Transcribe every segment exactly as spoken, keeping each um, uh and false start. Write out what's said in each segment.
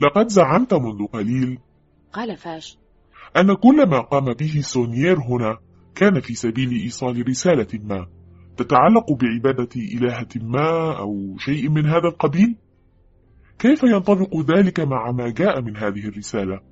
لقد زعمت منذ قليل، قال فاش، أن كل ما قام به سونيير هنا كان في سبيل إيصال رسالة ما تتعلق بعبادة إلهة ما أو شيء من هذا القبيل. كيف ينطبق ذلك مع ما جاء من هذه الرسالة؟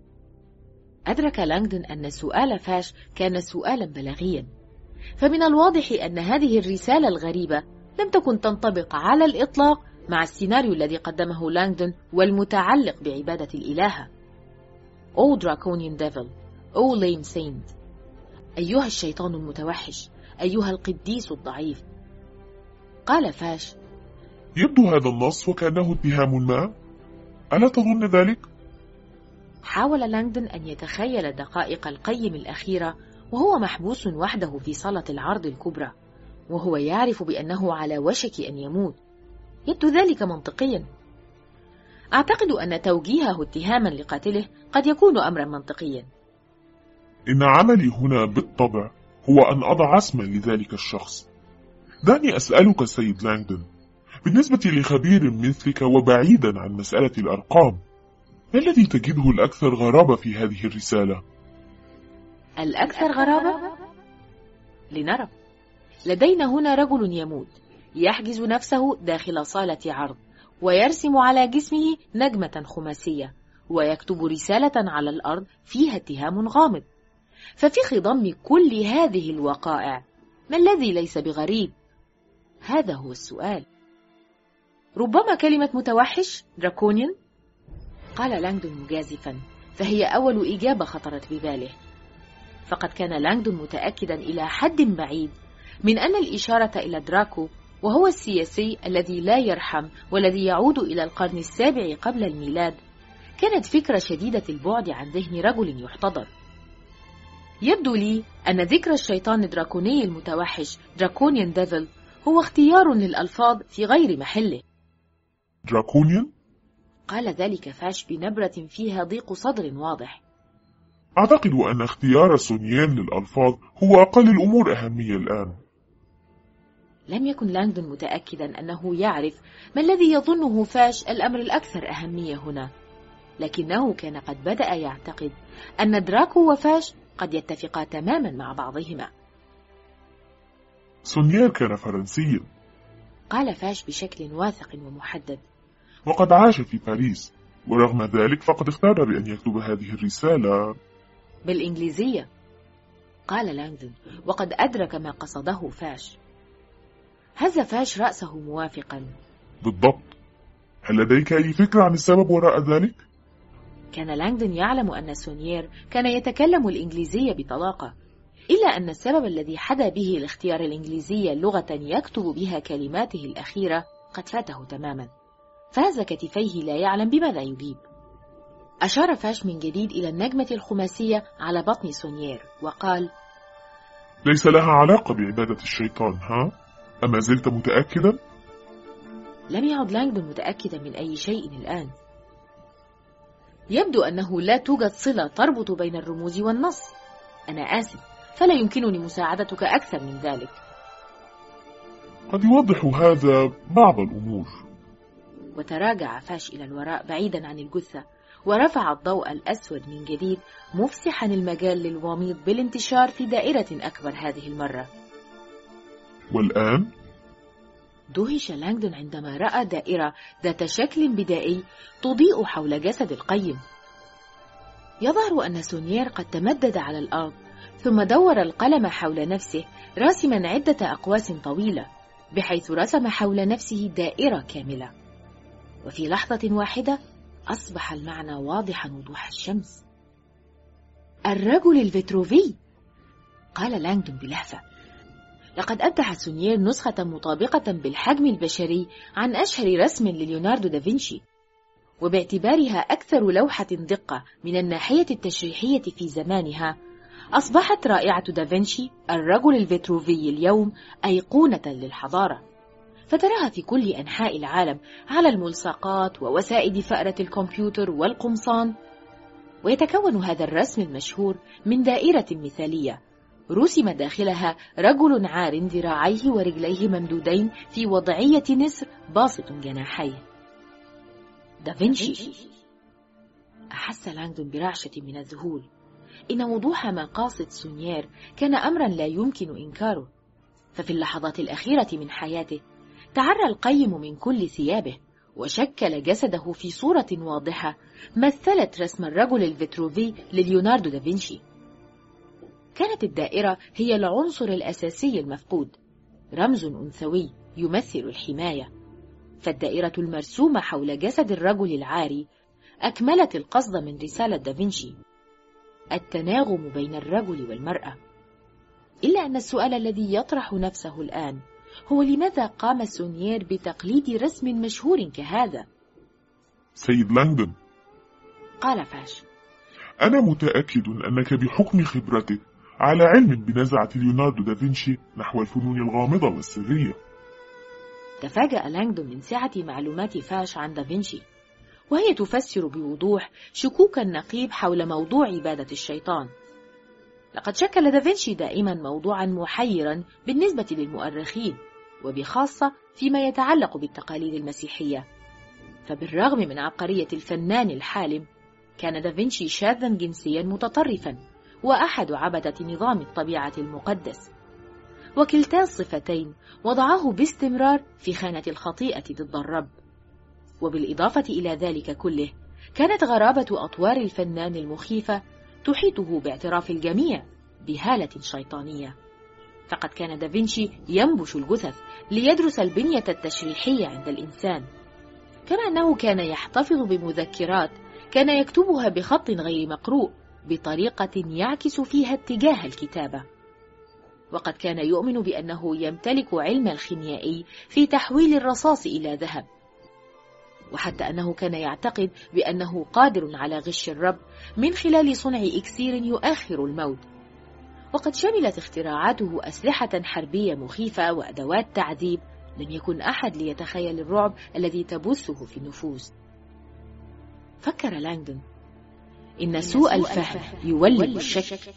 أدرك لانغدون أن سؤال فاش كان سؤالا بلاغيا، فمن الواضح أن هذه الرسالة الغريبة لم تكن تنطبق على الإطلاق مع السيناريو الذي قدمه لانغدون والمتعلق بعبادة الإلهة. O draconian devil, O lame saint، أيها الشيطان المتوحش، أيها القديس الضعيف. قال فاش: يبدو هذا النص وكأنه اتهام ما، ألا تظن ذلك؟ حاول لانغدون أن يتخيل دقائق القيم الأخيرة وهو محبوس وحده في صالة العرض الكبرى، وهو يعرف بأنه على وشك أن يموت. يبدو ذلك منطقيا. أعتقد أن توجيهه اتهاما لقاتله قد يكون أمرا منطقيا. إن عملي هنا بالطبع هو أن أضع اسما لذلك الشخص. دعني أسألك سيد لانغدون، بالنسبة لخبير مثلك وبعيدا عن مسألة الأرقام، ما الذي تجده الأكثر غرابة في هذه الرسالة؟ الأكثر غرابة؟ لنرى. لدينا هنا رجل يموت، يحجز نفسه داخل صالة عرض، ويرسم على جسمه نجمة خماسية، ويكتب رسالة على الأرض فيها اتهام غامض. ففي خضم كل هذه الوقائع ما الذي ليس بغريب؟ هذا هو السؤال. ربما كلمة متوحش، دراكونيان، قال لانغدون مجازفا، فهي أول إجابة خطرت بباله. فقد كان لانغدون متأكدا إلى حد بعيد من أن الإشارة إلى دراكو، وهو السياسي الذي لا يرحم والذي يعود إلى القرن السابع قبل الميلاد، كانت فكرة شديدة البعد عن ذهن رجل يحتضر. يبدو لي أن ذكر الشيطان الدراكوني المتوحش، دراكونيان ديفل، هو اختيار للألفاظ في غير محله. دراكونيان؟ قال ذلك فاش بنبرة فيها ضيق صدر واضح. أعتقد أن اختيار سونيير للألفاظ هو أقل الأمور أهمية الآن. لم يكن لانغدون متأكدا أنه يعرف ما الذي يظنه فاش الأمر الأكثر أهمية هنا، لكنه كان قد بدأ يعتقد أن دراكو وفاش قد يتفقا تماما مع بعضهما. سونيير كان فرنسيا، قال فاش بشكل واثق ومحدد، وقد عاش في باريس، ورغم ذلك فقد اختار بأن يكتب هذه الرسالة بالإنجليزية. قال لانغدون وقد أدرك ما قصده فاش. هز فاش رأسه موافقا. بالضبط. هل لديك أي فكرة عن السبب وراء ذلك؟ كان لانغدون يعلم أن سونيير كان يتكلم الإنجليزية بطلاقة، إلا أن السبب الذي حدا به لاختيار الإنجليزية لغة يكتب بها كلماته الأخيرة قد فاته تماما، فهز كتفيه لا يعلم بماذا يجيب. أشار فاش من جديد إلى النجمة الخماسية على بطن سونيير وقال: ليس لها علاقة بعبادة الشيطان، ها؟ أما زلت متأكدا؟ لم يعد لانغدون متأكدا من أي شيء الآن. يبدو أنه لا توجد صلة تربط بين الرموز والنص. أنا آسف، فلا يمكنني مساعدتك أكثر من ذلك. قد يوضح هذا بعض الأمور. وتراجع فاش إلى الوراء بعيدا عن الجثة، ورفع الضوء الأسود من جديد، مفسحا المجال للوميض بالانتشار في دائرة أكبر هذه المرة. والآن؟ دهش لانغدون عندما رأى دائرة ذات شكل بدائي تضيء حول جسد القيم. يظهر أن سونيير قد تمدد على الأرض، ثم دور القلم حول نفسه راسما عدة أقواس طويلة، بحيث رسم حول نفسه دائرة كاملة. وفي لحظة واحدة أصبح المعنى واضحا وضوح الشمس. الرجل الفيتروفي، قال لانغدون بلهفة. لقد أبدع سونيير نسخة مطابقة بالحجم البشري عن أشهر رسم لليوناردو دافنشي، وباعتبارها أكثر لوحة دقة من الناحية التشريحية في زمانها، أصبحت رائعة دافنشي الرجل الفيتروفي اليوم أيقونة للحضارة، فتراها في كل أنحاء العالم على الملصقات ووسائد فأرة الكمبيوتر والقمصان. ويتكون هذا الرسم المشهور من دائرة مثالية رسم داخلها رجل عار ذراعيه ورجليه ممدودين في وضعية نسر باسط جناحيه. دافنشي أحس لانغدون برعشة من الذهول. إن وضوح مقاصد سونيير كان أمرا لا يمكن إنكاره. ففي اللحظات الأخيرة من حياته تعرى القيم من كل ثيابه، وشكل جسده في صورة واضحة مثلت رسم الرجل الفيتروفي لليوناردو دافنشي. كانت الدائرة هي العنصر الأساسي المفقود، رمز أنثوي يمثل الحماية. فالدائرة المرسومة حول جسد الرجل العاري أكملت القصد من رسالة دافنشي، التناغم بين الرجل والمرأة. إلا أن السؤال الذي يطرح نفسه الآن هو لماذا قام سونيير بتقليد رسم مشهور كهذا؟ سيد لانغدون، قال فاش، أنا متأكد أنك بحكم خبرتك على علم بنزعة ليوناردو دافنشي نحو الفنون الغامضة والسرية. تفاجأ لانغدون من سعة معلومات فاش عن دافنشي، وهي تفسر بوضوح شكوك النقيب حول موضوع عبادة الشيطان. لقد شكل دافنشي دائما موضوعا محيرا بالنسبة للمؤرخين، وبخاصة فيما يتعلق بالتقاليد المسيحية. فبالرغم من عبقرية الفنان الحالم، كان دافنشي شاذا جنسيا متطرفا، وأحد عبدة نظام الطبيعة المقدس، وكلتا الصفتين وضعاه باستمرار في خانة الخطيئة ضد الرب. وبالإضافة إلى ذلك كله، كانت غرابة أطوار الفنان المخيفة تحيطه باعتراف الجميع بهالة شيطانية. فقد كان دافنشي ينبش الجثث ليدرس البنية التشريحية عند الإنسان، كما أنه كان يحتفظ بمذكرات كان يكتبها بخط غير مقروء بطريقة يعكس فيها اتجاه الكتابة. وقد كان يؤمن بأنه يمتلك علم الخيميائي في تحويل الرصاص إلى ذهب، وحتى أنه كان يعتقد بأنه قادر على غش الرب من خلال صنع إكسير يؤخر الموت. وقد شملت اختراعاته أسلحة حربية مخيفة وأدوات تعذيب لم يكن أحد ليتخيل الرعب الذي تبثه في النفوس. فكر لانغدون، إن سوء الفهم يولد الشك.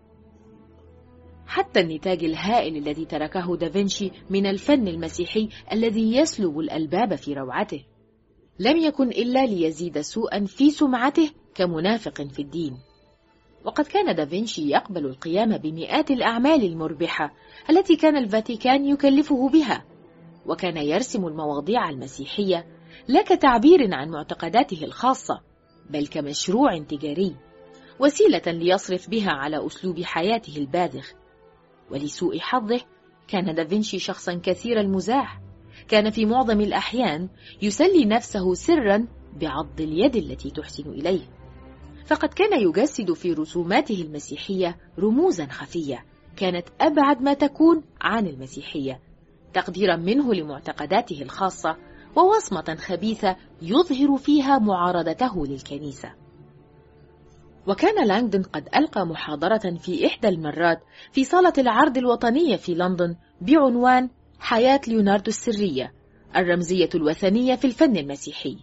حتى النتاج الهائل الذي تركه دافنشي من الفن المسيحي الذي يسلب الألباب في روعته لم يكن إلا ليزيد سوءا في سمعته كمنافق في الدين. وقد كان دافنشي يقبل القيام بمئات الأعمال المربحة التي كان الفاتيكان يكلفه بها، وكان يرسم المواضيع المسيحية لا كتعبير عن معتقداته الخاصة، بل كمشروع تجاري، وسيلة ليصرف بها على أسلوب حياته الباذخ. ولسوء حظه كان دافنشي شخصا كثير المزاح، كان في معظم الأحيان يسلي نفسه سرا بعض اليد التي تحسن إليه. فقد كان يجسد في رسوماته المسيحية رموزا خفية كانت أبعد ما تكون عن المسيحية، تقديرا منه لمعتقداته الخاصة، ووصمة خبيثة يظهر فيها معارضته للكنيسة. وكان لانغدون قد ألقى محاضرة في إحدى المرات في صالة العرض الوطنية في لندن بعنوان حياة ليوناردو السرية، الرمزية الوثنية في الفن المسيحي.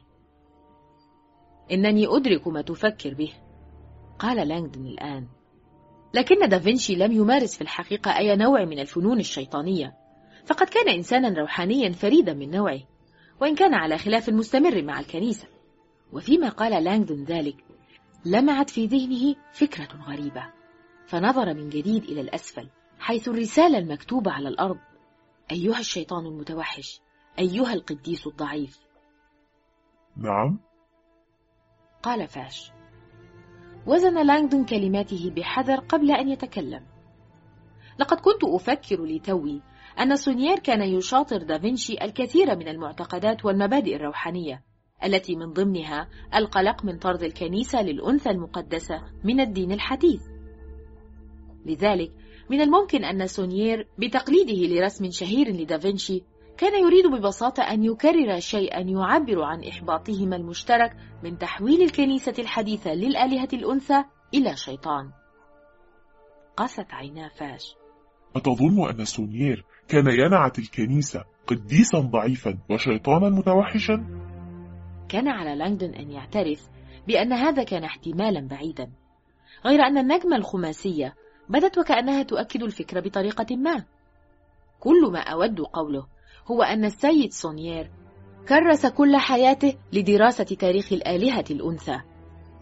إنني أدرك ما تفكر به، قال لانغدون الآن، لكن دافنشي لم يمارس في الحقيقة أي نوع من الفنون الشيطانية، فقد كان إنسانا روحانيا فريدا من نوعه، وإن كان على خلاف مستمر مع الكنيسة. وفيما قال لانغدون ذلك لمعت في ذهنه فكرة غريبة، فنظر من جديد إلى الأسفل حيث الرسالة المكتوبة على الأرض: أيها الشيطان المتوحش، أيها القديس الضعيف. نعم، قال فاش. وزن لانغدون كلماته بحذر قبل أن يتكلم. لقد كنت أفكر لتوي أن سونيير كان يشاطر دافنشي الكثير من المعتقدات والمبادئ الروحانية التي من ضمنها القلق من طرد الكنيسة للأنثى المقدسة من الدين الحديث. لذلك من الممكن أن سونيير بتقليده لرسم شهير لدافنشي كان يريد ببساطة أن يكرر شيئا يعبر عن إحباطهما المشترك من تحويل الكنيسة الحديثة للآلهة الأنثى إلى شيطان. قست عينا فاش. أتظن أن سونيير كان ينعت الكنيسة قديسا ضعيفا وشيطانا متوحشا؟ كان على لانغدون أن يعترف بأن هذا كان احتمالا بعيدا، غير أن النجمة الخماسية بدت وكأنها تؤكد الفكرة بطريقة ما. كل ما أود قوله هو أن السيد سونيير كرس كل حياته لدراسة تاريخ الآلهة الأنثى،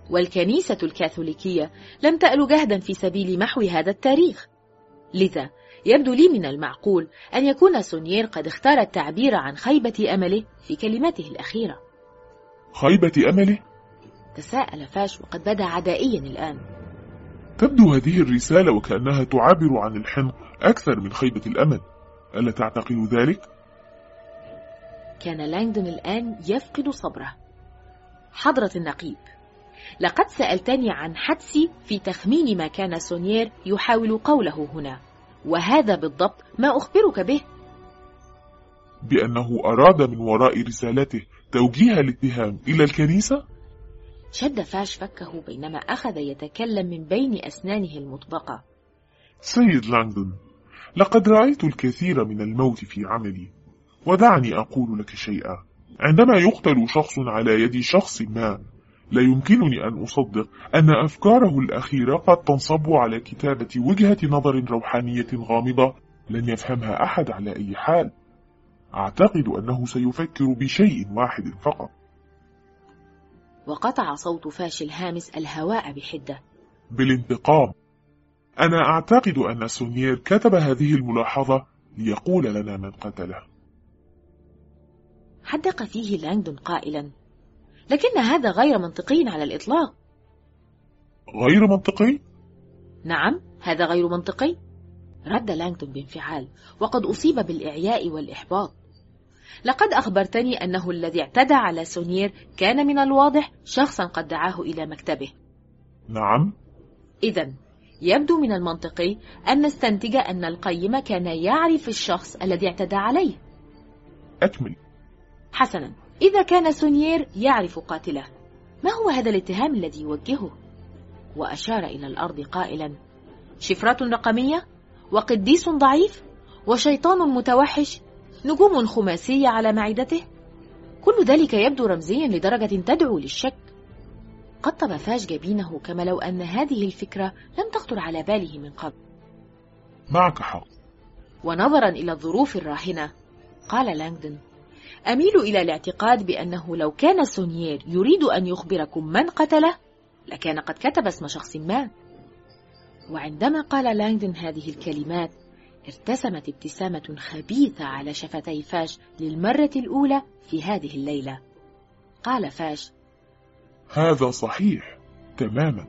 والكنيسة الكاثوليكية لم تأل جهدا في سبيل محو هذا التاريخ. لذا يبدو لي من المعقول أن يكون سونيير قد اختار التعبير عن خيبة أمله في كلماته الأخيرة. خيبة أمله؟ تساءل فاش وقد بدا عدائيا الآن. تبدو هذه الرسالة وكأنها تعبر عن الحنق أكثر من خيبة الأمل، ألا تعتقد ذلك؟ كان لانغدون الآن يفقد صبره. حضرة النقيب، لقد سألتني عن حدسي في تخمين ما كان سونيير يحاول قوله هنا، وهذا بالضبط ما أخبرك به. بأنه أراد من وراء رسالته توجيه الاتهام إلى الكنيسة؟ شد فاش فكه بينما أخذ يتكلم من بين أسنانه المطبقة. سيد لانغدون، لقد رأيت الكثير من الموت في عملي، ودعني أقول لك شيئا. عندما يقتل شخص على يد شخص ما، لا يمكنني أن أصدق أن أفكاره الأخيرة قد تنصب على كتابة وجهة نظر روحانية غامضة لن يفهمها أحد على أي حال. أعتقد أنه سيفكر بشيء واحد فقط. وقطع صوت فاش الهامس الهواء بحدة. بالانتقام. أنا أعتقد أن سونيير كتب هذه الملاحظة ليقول لنا من قتله. حدق فيه لانغدون قائلا: لكن هذا غير منطقي على الإطلاق. غير منطقي؟ نعم، هذا غير منطقي، رد لانغدون بانفعال وقد أصيب بالإعياء والإحباط. لقد أخبرتني أنه الذي اعتدى على سونيير كان من الواضح شخصا قد دعاه إلى مكتبه. نعم. إذن يبدو من المنطقي أن نستنتج أن القيم كان يعرف الشخص الذي اعتدى عليه. أكمل. حسنا، إذا كان سونيير يعرف قاتله، ما هو هذا الاتهام الذي يوجهه؟ وأشار إلى الأرض قائلا: شفرات رقمية، وقديس ضعيف، وشيطان متوحش، نجوم خماسية على معدته. كل ذلك يبدو رمزيا لدرجة تدعو للشك. قطب فاش جبينه كما لو أن هذه الفكرة لم تخطر على باله من قبل. معك حق. ونظرا إلى الظروف الراهنة، قال لانغدون: أميل إلى الاعتقاد بأنه لو كان سونيير يريد أن يخبركم من قتله لكان قد كتب اسم شخص ما. وعندما قال لانغدون هذه الكلمات ارتسمت ابتسامة خبيثة على شفتي فاش للمرة الأولى في هذه الليلة. قال فاش: هذا صحيح تماما.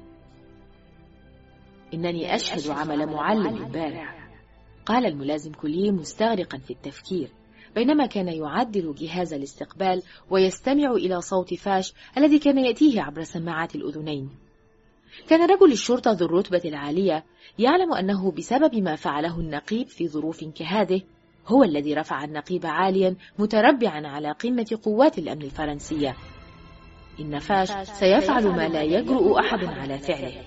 إنني أشهد عمل معلم البارح، قال الملازم كوليه مستغرقا في التفكير بينما كان يعدل جهاز الاستقبال ويستمع إلى صوت فاش الذي كان يأتيه عبر سماعات الأذنين. كان رجل الشرطة ذو الرتبة العالية يعلم أنه بسبب ما فعله النقيب في ظروف كهذه هو الذي رفع النقيب عاليا متربعا على قمة قوات الأمن الفرنسية. إن فاش سيفعل ما لا يجرؤ أحد على فعله،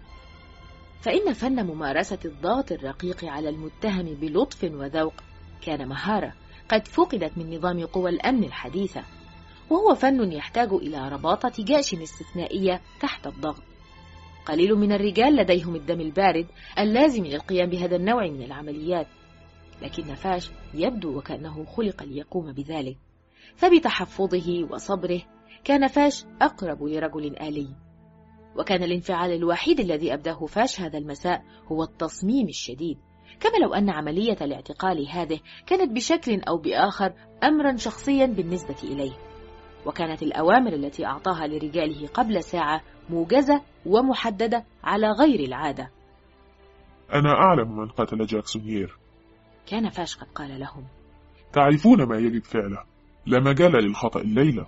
فإن فن ممارسة الضغط الرقيق على المتهم بلطف وذوق كان مهارة قد فقدت من نظام قوى الأمن الحديثة، وهو فن يحتاج إلى رباطة جأش استثنائية تحت الضغط. قليل من الرجال لديهم الدم البارد اللازم للقيام بهذا النوع من العمليات، لكن فاش يبدو وكأنه خلق ليقوم بذلك، فبتحفظه وصبره كان فاش أقرب لرجل آلي. وكان الانفعال الوحيد الذي أبداه فاش هذا المساء هو التصميم الشديد، كما لو أن عملية الاعتقال هذه كانت بشكل أو بآخر أمرا شخصيا بالنسبة إليه، وكانت الأوامر التي أعطاها لرجاله قبل ساعة موجزة ومحددة على غير العادة. أنا أعلم من قتل جاك سونيير، كان فاش قد قال لهم. تعرفون ما يجب فعله، لا مجال للخطأ الليلة.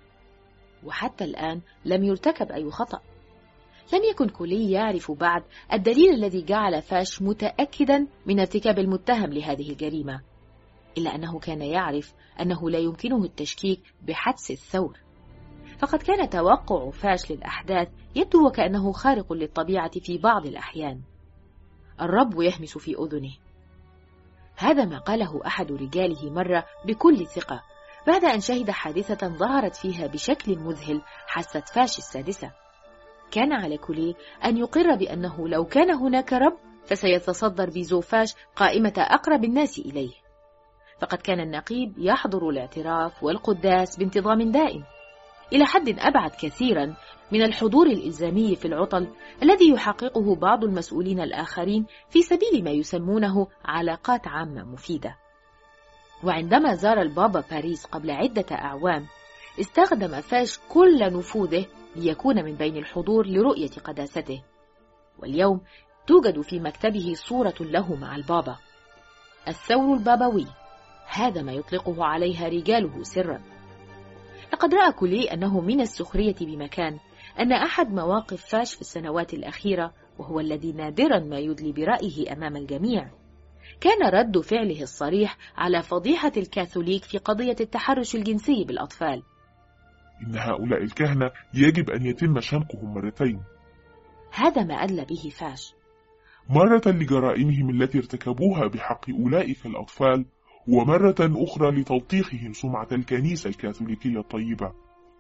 وحتى الآن لم يرتكب أي خطأ. لم يكن كولي يعرف بعد الدليل الذي جعل فاش متأكدا من ارتكاب المتهم لهذه الجريمة، إلا أنه كان يعرف أنه لا يمكنه التشكيك بحدس الثور، فقد كان توقع فاش للأحداث يبدو وكأنه خارق للطبيعة في بعض الأحيان. الرب يهمس في أذنه. هذا ما قاله أحد رجاله مرة بكل ثقة بعد أن شهد حادثة ظهرت فيها بشكل مذهل حاسة فاش السادسة. كان على كولي أن يقر بأنه لو كان هناك رب فسيتصدر بيزو فاش قائمة أقرب الناس إليه، فقد كان النقيب يحضر الاعتراف والقداس بانتظام دائم. إلى حد أبعد كثيرا من الحضور الإلزامي في العطل الذي يحققه بعض المسؤولين الآخرين في سبيل ما يسمونه علاقات عامة مفيدة. وعندما زار البابا باريس قبل عدة أعوام، استخدم فاش كل نفوذه ليكون من بين الحضور لرؤية قداسته، واليوم توجد في مكتبه صورة له مع البابا. الثور البابوي، هذا ما يطلقه عليها رجاله سرا. لقد رأى كوليه أنه من السخرية بمكان أن أحد مواقف فاش في السنوات الأخيرة، وهو الذي نادرا ما يدلي برأيه أمام الجميع، كان رد فعله الصريح على فضيحة الكاثوليك في قضية التحرش الجنسي بالأطفال. إن هؤلاء الكهنة يجب أن يتم شنقهم مرتين. هذا ما أدلى به فاش، مرة لجرائمهم التي ارتكبوها بحق أولئك الأطفال، ومرة أخرى لتلطيخهم سمعة الكنيسة الكاثوليكية الطيبة.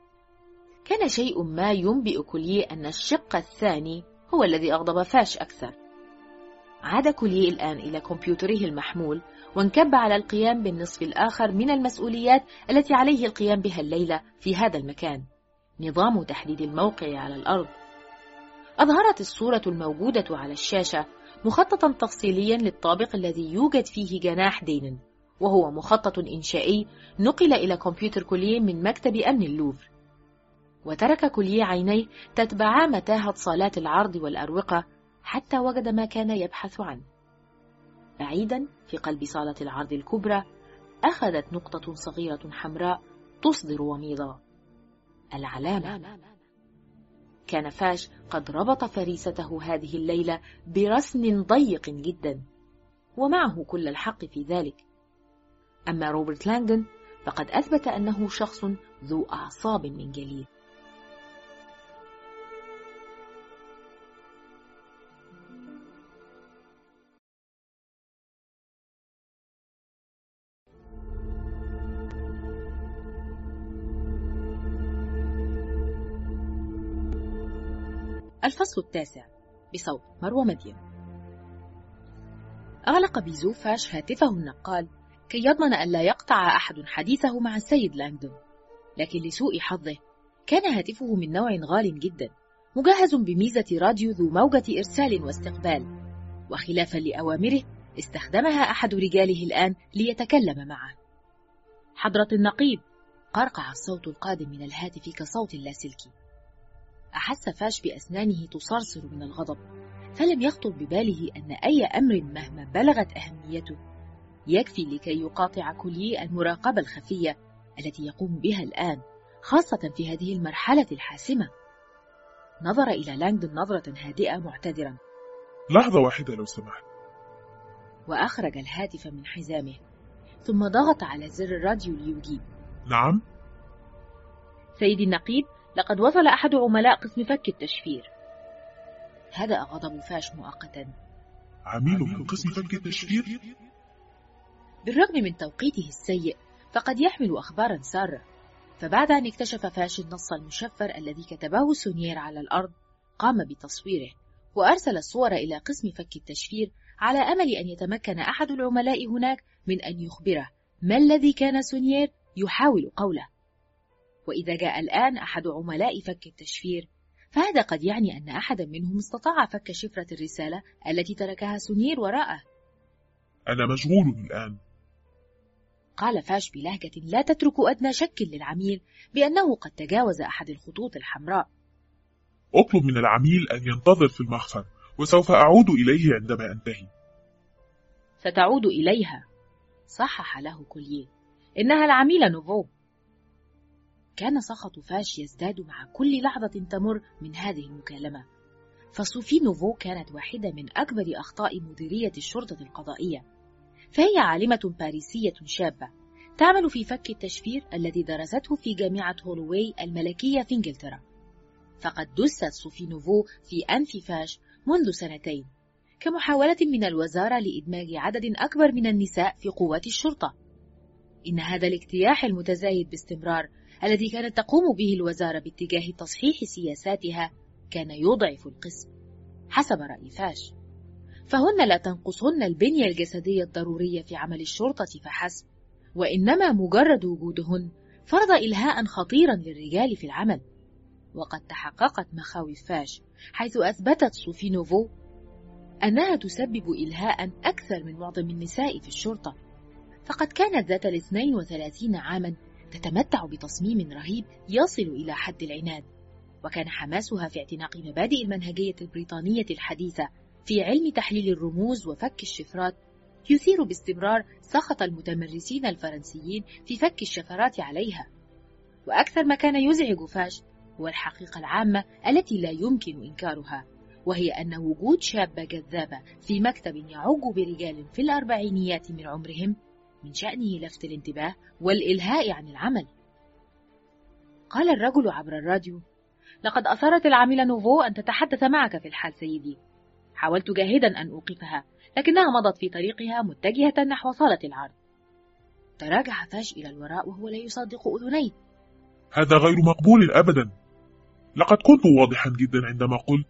كان شيء ما ينبئ كوليه أن الشق الثاني هو الذي أغضب فاش أكثر. عاد كوليه الآن إلى كمبيوتره المحمول، وانكب على القيام بالنصف الآخر من المسؤوليات التي عليه القيام بها الليلة في هذا المكان، نظام تحديد الموقع على الأرض. أظهرت الصورة الموجودة على الشاشة مخططا تفصيليا للطابق الذي يوجد فيه جناح دينن، وهو مخطط إنشائي نقل إلى كمبيوتر كوليه من مكتب أمن اللوفر. وترك كوليه عينيه تتبعا متاهة صالات العرض والأروقة حتى وجد ما كان يبحث عنه. بعيدا في قلب صالة العرض الكبرى أخذت نقطة صغيرة حمراء تصدر وميضا، العلامة. كان فاش قد ربط فريسته هذه الليلة برسم ضيق جدا، ومعه كل الحق في ذلك. أما روبرت لانغدون فقد أثبت أنه شخص ذو أعصاب من جليد. الفصل التاسع بصوت مروى مدين. أغلق بيزو فاش هاتفه النقال كي يضمن أن لا يقطع أحد حديثه مع السيد لانغدون، لكن لسوء حظه كان هاتفه من نوع غال جدا، مجهز بميزة راديو ذو موجة إرسال واستقبال، وخلافا لأوامره استخدمها أحد رجاله الآن ليتكلم معه. حضرة النقيب، قرقع الصوت القادم من الهاتف كصوت اللاسلكي. أحس فاش بأسنانه تصرصر من الغضب، فلم يخطر بباله أن أي أمر مهما بلغت أهميته يكفي لكي يقاطع كوليه المراقبة الخفية التي يقوم بها الآن، خاصة في هذه المرحلة الحاسمة. نظر إلى لانغدون نظرة هادئة معتذرا. لحظة واحدة لو سمحت. وأخرج الهاتف من حزامه، ثم ضغط على زر الراديو ليجيب. نعم؟ سيدي النقيب، لقد وصل أحد عملاء قسم فك التشفير. هدأ غضب فاش مؤقتا. عميل من قسم فك التشفير؟ بالرغم من توقيته السيء فقد يحمل أخبارا سارة. فبعد أن اكتشف فاش النص المشفر الذي كتبه سونيير على الأرض، قام بتصويره وأرسل الصور إلى قسم فك التشفير على أمل أن يتمكن أحد العملاء هناك من أن يخبره ما الذي كان سونيير يحاول قوله. وإذا جاء الآن أحد عملاء فك التشفير، فهذا قد يعني أن أحدا منهم استطاع فك شفرة الرسالة التي تركها سونيير وراءه. أنا مشغول الآن، قال فاش بلهجة لا تترك أدنى شك للعميل بأنه قد تجاوز أحد الخطوط الحمراء. أطلب من العميل أن ينتظر في المخفر، وسوف أعود إليه عندما أنتهي. ستعود إليها، صحح له كوليه، إنها العميلة نوفو. كان سخط فاش يزداد مع كل لحظة تمر من هذه المكالمة، فصوفي نوفو كانت واحدة من أكبر أخطاء مديرية الشرطة القضائية، فهي عالمة باريسية شابة تعمل في فك التشفير الذي درسته في جامعة هولوواي الملكية في إنجلترا. فقد دست صوفي نوفو في أنف فاش منذ سنتين كمحاولة من الوزارة لإدماج عدد أكبر من النساء في قوات الشرطة. إن هذا الاجتياح المتزايد باستمرار الذي كانت تقوم به الوزارة باتجاه تصحيح سياساتها كان يضعف القسم حسب رأي فاش، فهن لا تنقصهن البنية الجسدية الضرورية في عمل الشرطة فحسب، وإنما مجرد وجودهن فرض إلهاء خطيرا للرجال في العمل. وقد تحققت مخاوف فاش، حيث أثبتت صوفي نوفو أنها تسبب إلهاء أكثر من معظم النساء في الشرطة، فقد كانت ذات الاثنين وثلاثين عاما تتمتع بتصميم رهيب يصل إلى حد العناد، وكان حماسها في اعتناق مبادئ المنهجية البريطانية الحديثة في علم تحليل الرموز وفك الشفرات يثير باستمرار سخط المتمرسين الفرنسيين في فك الشفرات عليها. وأكثر ما كان يزعج فاش هو الحقيقة العامة التي لا يمكن إنكارها، وهي أن وجود شابة جذابة في مكتب يعج برجال في الأربعينيات من عمرهم من شأنه لفت الانتباه والإلهاء عن العمل. قال الرجل عبر الراديو: لقد أصرت العاملة نوفو أن تتحدث معك في الحال سيدي. حاولت جاهدا أن أوقفها، لكنها مضت في طريقها متجهة نحو صالة العرض. تراجع فاش إلى الوراء وهو لا يصدق أذنيه. هذا غير مقبول أبدا، لقد كنت واضحا جدا عندما قلت.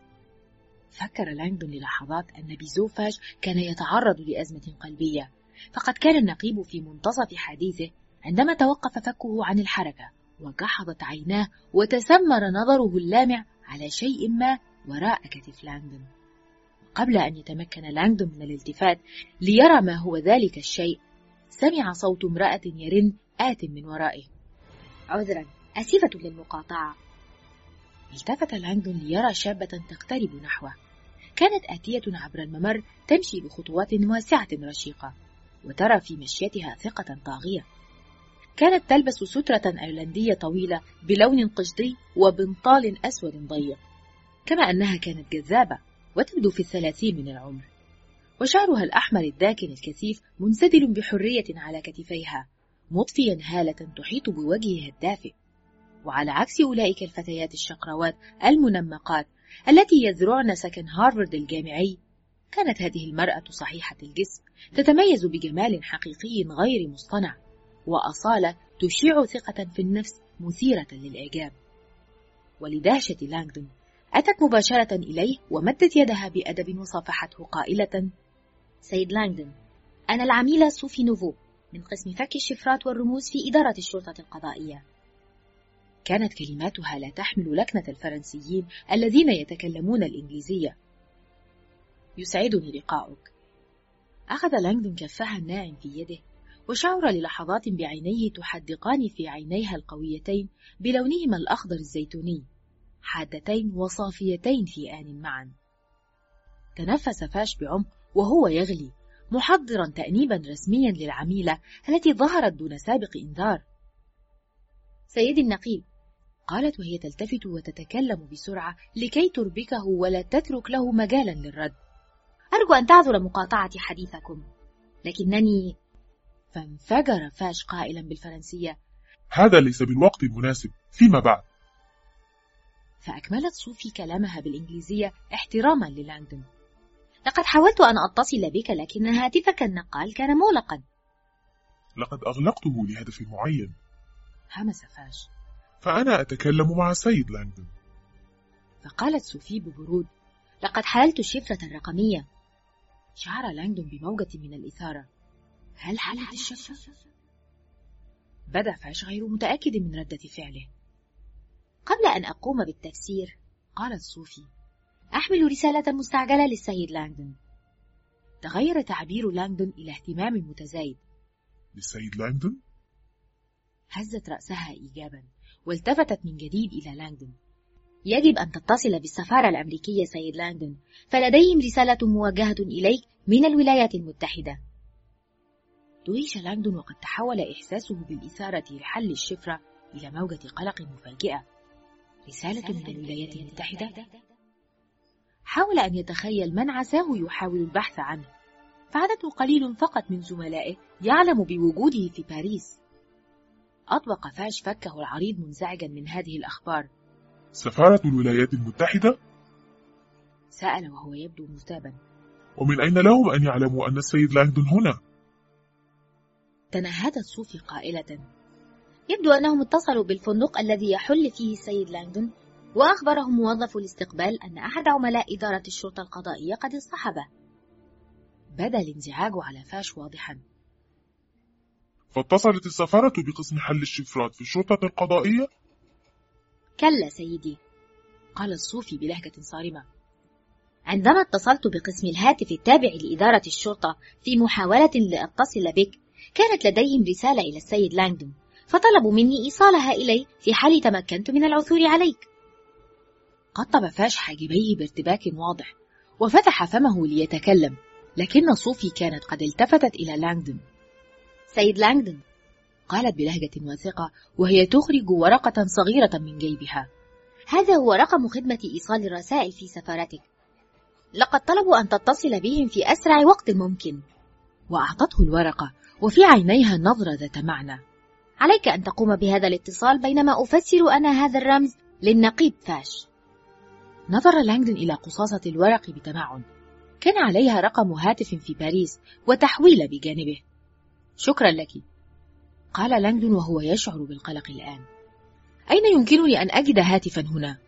فكر لانغدون للحظات أن بيزو فاش كان يتعرض لأزمة قلبية، فقد كان النقيب في منتصف حديثه عندما توقف فكه عن الحركة وجحظت عيناه وتسمر نظره اللامع على شيء ما وراء كتف لانغدون. قبل أن يتمكن لانغدون من الالتفات ليرى ما هو ذلك الشيء، سمع صوت امرأة يرن آت من ورائه. عذرا، آسفة للمقاطعة. التفت لانغدون ليرى شابة تقترب نحوه. كانت آتية عبر الممر تمشي بخطوات واسعة رشيقة، وترى في مشيتها ثقة طاغية. كانت تلبس سترة أيرلندية طويلة بلون قشطي وبنطال أسود ضيق، كما أنها كانت جذابة وتبدو في الثلاثين من العمر، وشعرها الأحمر الداكن الكثيف منسدل بحرية على كتفيها، مضفيا هالة تحيط بوجهها الدافئ. وعلى عكس أولئك الفتيات الشقراوات المنمقات التي يزرعن سكن هارفارد الجامعي، كانت هذه المرأة صحيحة الجسم، تتميز بجمال حقيقي غير مصطنع وأصالة تشيع ثقة في النفس مثيرة للإعجاب. ولدهشة لانغدون أتت مباشرة إليه ومدت يدها بأدب وصافحته قائلة: سيد لانغدون، أنا العميلة صوفي نوفو من قسم فك الشفرات والرموز في إدارة الشرطة القضائية. كانت كلماتها لا تحمل لكنة الفرنسيين الذين يتكلمون الإنجليزية. يسعدني لقاؤك. أخذ لانغدون كفها الناعم في يده، وشعر للحظات بعينيه تحدقان في عينيها القويتين بلونهما الأخضر الزيتوني، حادتين وصافيتين في آن معا. تنفس فاش بعمق وهو يغلي، محضرا تأنيبا رسميا للعميلة التي ظهرت دون سابق إنذار. سيدي النقيب، قالت وهي تلتفت وتتكلم بسرعة لكي تربكه ولا تترك له مجالا للرد. أرجو أن تعذر مقاطعة حديثكم، لكنني... فانفجر فاش قائلا بالفرنسية: هذا ليس بالوقت المناسب، فيما بعد. فأكملت صوفي كلامها بالإنجليزية احتراما للانغدون: لقد حاولت أن أتصل بك، لكن هاتفك النقال كان مغلقا. لقد أغلقته لهدف معين، همس فاش. فأنا أتكلم مع السيد لانغدون. فقالت صوفي ببرود: لقد حللت الشفرة الرقمية. شعر لانغدون بموجة من الإثارة. هل حلت الشفرة؟ بدأ فاش غير متأكد من ردة فعله. قبل أن أقوم بالتفسير، قالت صوفي، أحمل رسالة مستعجلة للسيد لانغدون. تغير تعبير لانغدون إلى اهتمام متزايد. للسيد لانغدون؟ هزت رأسها إيجابا والتفتت من جديد إلى لانغدون. يجب أن تتصل بالسفارة الأمريكية سيد لانغدون، فلديهم رسالة موجهة إليك من الولايات المتحدة. دهش لانغدون وقد تحول إحساسه بالإثارة لحل الشفرة إلى موجة قلق مفاجئة. رسالة من الولايات المتحدة؟ حاول أن يتخيل من عساه يحاول البحث عنه، فعدده قليل فقط من زملائه يعلم بوجوده في باريس. أطبق فاش فكه العريض منزعجا من هذه الأخبار. سفارة الولايات المتحدة؟ سأل وهو يبدو مثابا. ومن أين لهم أن يعلموا أن السيد لانغدون هنا؟ تنهدت صوفي قائلة: يبدو أنهم اتصلوا بالفندق الذي يحل فيه السيد لانغدون، وأخبرهم موظف الاستقبال أن أحد عملاء إدارة الشرطة القضائية قد اصطحبه. بدا الانزعاج على فاش واضحا. فاتصلت السفارة بقسم حل الشفرات في الشرطة القضائية؟ كلا سيدي، قال الصوفي بلهجة صارمة. عندما اتصلت بقسم الهاتف التابع لإدارة الشرطة في محاولة لأتصل بك، كانت لديهم رسالة إلى السيد لانغدون، فطلبوا مني إيصالها إلي في حال تمكنت من العثور عليك. قطب فاش حاجبيه بارتباك واضح وفتح فمه ليتكلم، لكن صوفي كانت قد التفتت إلى لانغدون. سيد لانغدون، قالت بلهجة واثقة وهي تخرج ورقة صغيرة من جيبها، هذا هو رقم خدمة إيصال الرسائل في سفارتك. لقد طلبوا أن تتصل بهم في أسرع وقت ممكن. وأعطته الورقة وفي عينيها نظرة ذات معنى. عليك أن تقوم بهذا الاتصال بينما أفسر أنا هذا الرمز للنقيب فاش. نظر لانغدون إلى قصاصة الورق بتمعن، كان عليها رقم هاتف في باريس وتحويلة بجانبه. شكرا لك، قال لانغدون وهو يشعر بالقلق الآن. أين يمكنني أن أجد هاتفا هنا؟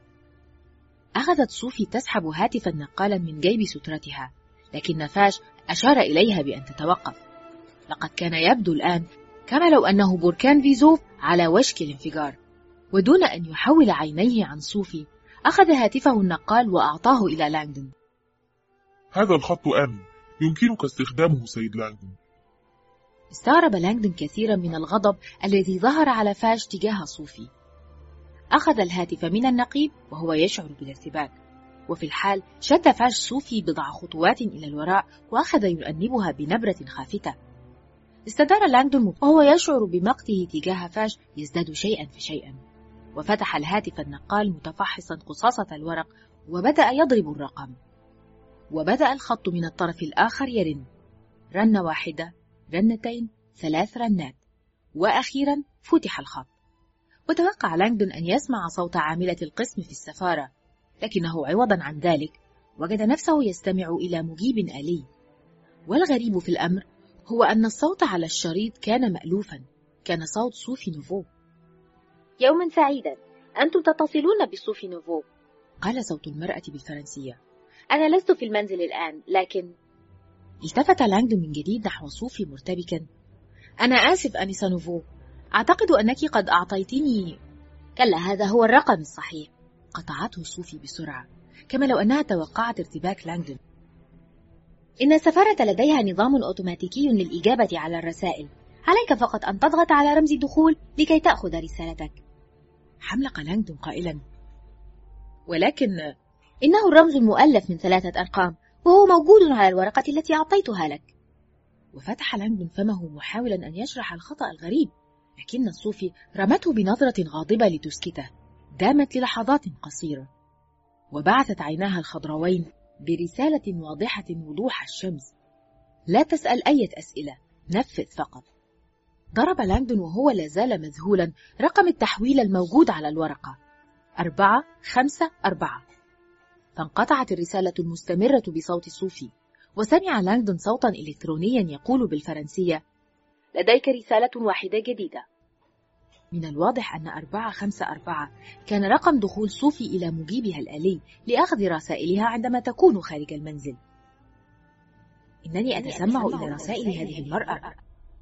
أخذت صوفي تسحب هاتفا نقالا من جيب سترتها، لكن فاش أشار إليها بأن تتوقف. لقد كان يبدو الآن كما لو أنه بركان فيزوف على وشك الانفجار. ودون أن يحول عينيه عن صوفي أخذ هاتفه النقال وأعطاه إلى لانغدون. هذا الخط آمن، يمكنك استخدامه سيد لانغدون. استغرب لانغدون كثيرا من الغضب الذي ظهر على فاش تجاه صوفي. أخذ الهاتف من النقيب وهو يشعر بالارتباك، وفي الحال شد فاش صوفي بضع خطوات إلى الوراء وأخذ يؤنبها بنبرة خافتة. استدار لانغدون وهو يشعر بمقته تجاه فاش يزداد شيئا فشيئا، وفتح الهاتف النقال متفحصا قصاصة الورق وبدأ يضرب الرقم. وبدأ الخط من الطرف الآخر يرن، رنة واحدة، رنتين، ثلاث رنات، وأخيرا فتح الخط. وتوقع لانغدون أن يسمع صوت عاملة القسم في السفارة، لكنه عوضا عن ذلك وجد نفسه يستمع إلى مجيب آلي. والغريب في الأمر هو أن الصوت على الشريط كان مألوفا، كان صوت صوفي نوفو. يوما سعيدا، أنتم تتصلون بصوفي نوفو، قال صوت المرأة بالفرنسية. أنا لست في المنزل الآن، لكن... التفت لانغدون من جديد نحو صوفي مرتبكا. أنا آسف أنسة نوفو، أعتقد أنك قد أعطيتني... كلا، هذا هو الرقم الصحيح، قطعته صوفي بسرعة كما لو أنها توقعت ارتباك لانغدون. إن السفارة لديها نظام أوتوماتيكي للإجابة على الرسائل، عليك فقط أن تضغط على رمز دخول لكي تأخذ رسالتك. حملق لانغدون قائلا: ولكن إنه الرمز المؤلف من ثلاثة أرقام، وهو موجود على الورقة التي أعطيتها لك. وفتح لانغدون فمه محاولا أن يشرح الخطأ الغريب، لكن الصوفي رمته بنظرة غاضبة لتسكته، دامت للحظات قصيرة، وبعثت عيناها الخضروين برسالة واضحة وضوح الشمس: لا تسأل أي أسئلة، نفذ فقط. ضرب لانغدون وهو لازال مذهولا رقم التحويل الموجود على الورقة: أربعة خمسة أربعة. فانقطعت الرسالة المستمرة بصوت صوفي، وسمع لانغدون صوتا إلكترونيا يقول بالفرنسية: لديك رسالة واحدة جديدة. من الواضح أن أربعة خمسة أربعة كان رقم دخول صوفي إلى مجيبها الآلي لأخذ رسائلها عندما تكون خارج المنزل. إنني أتسمع إلى رسائل هذه المرأة.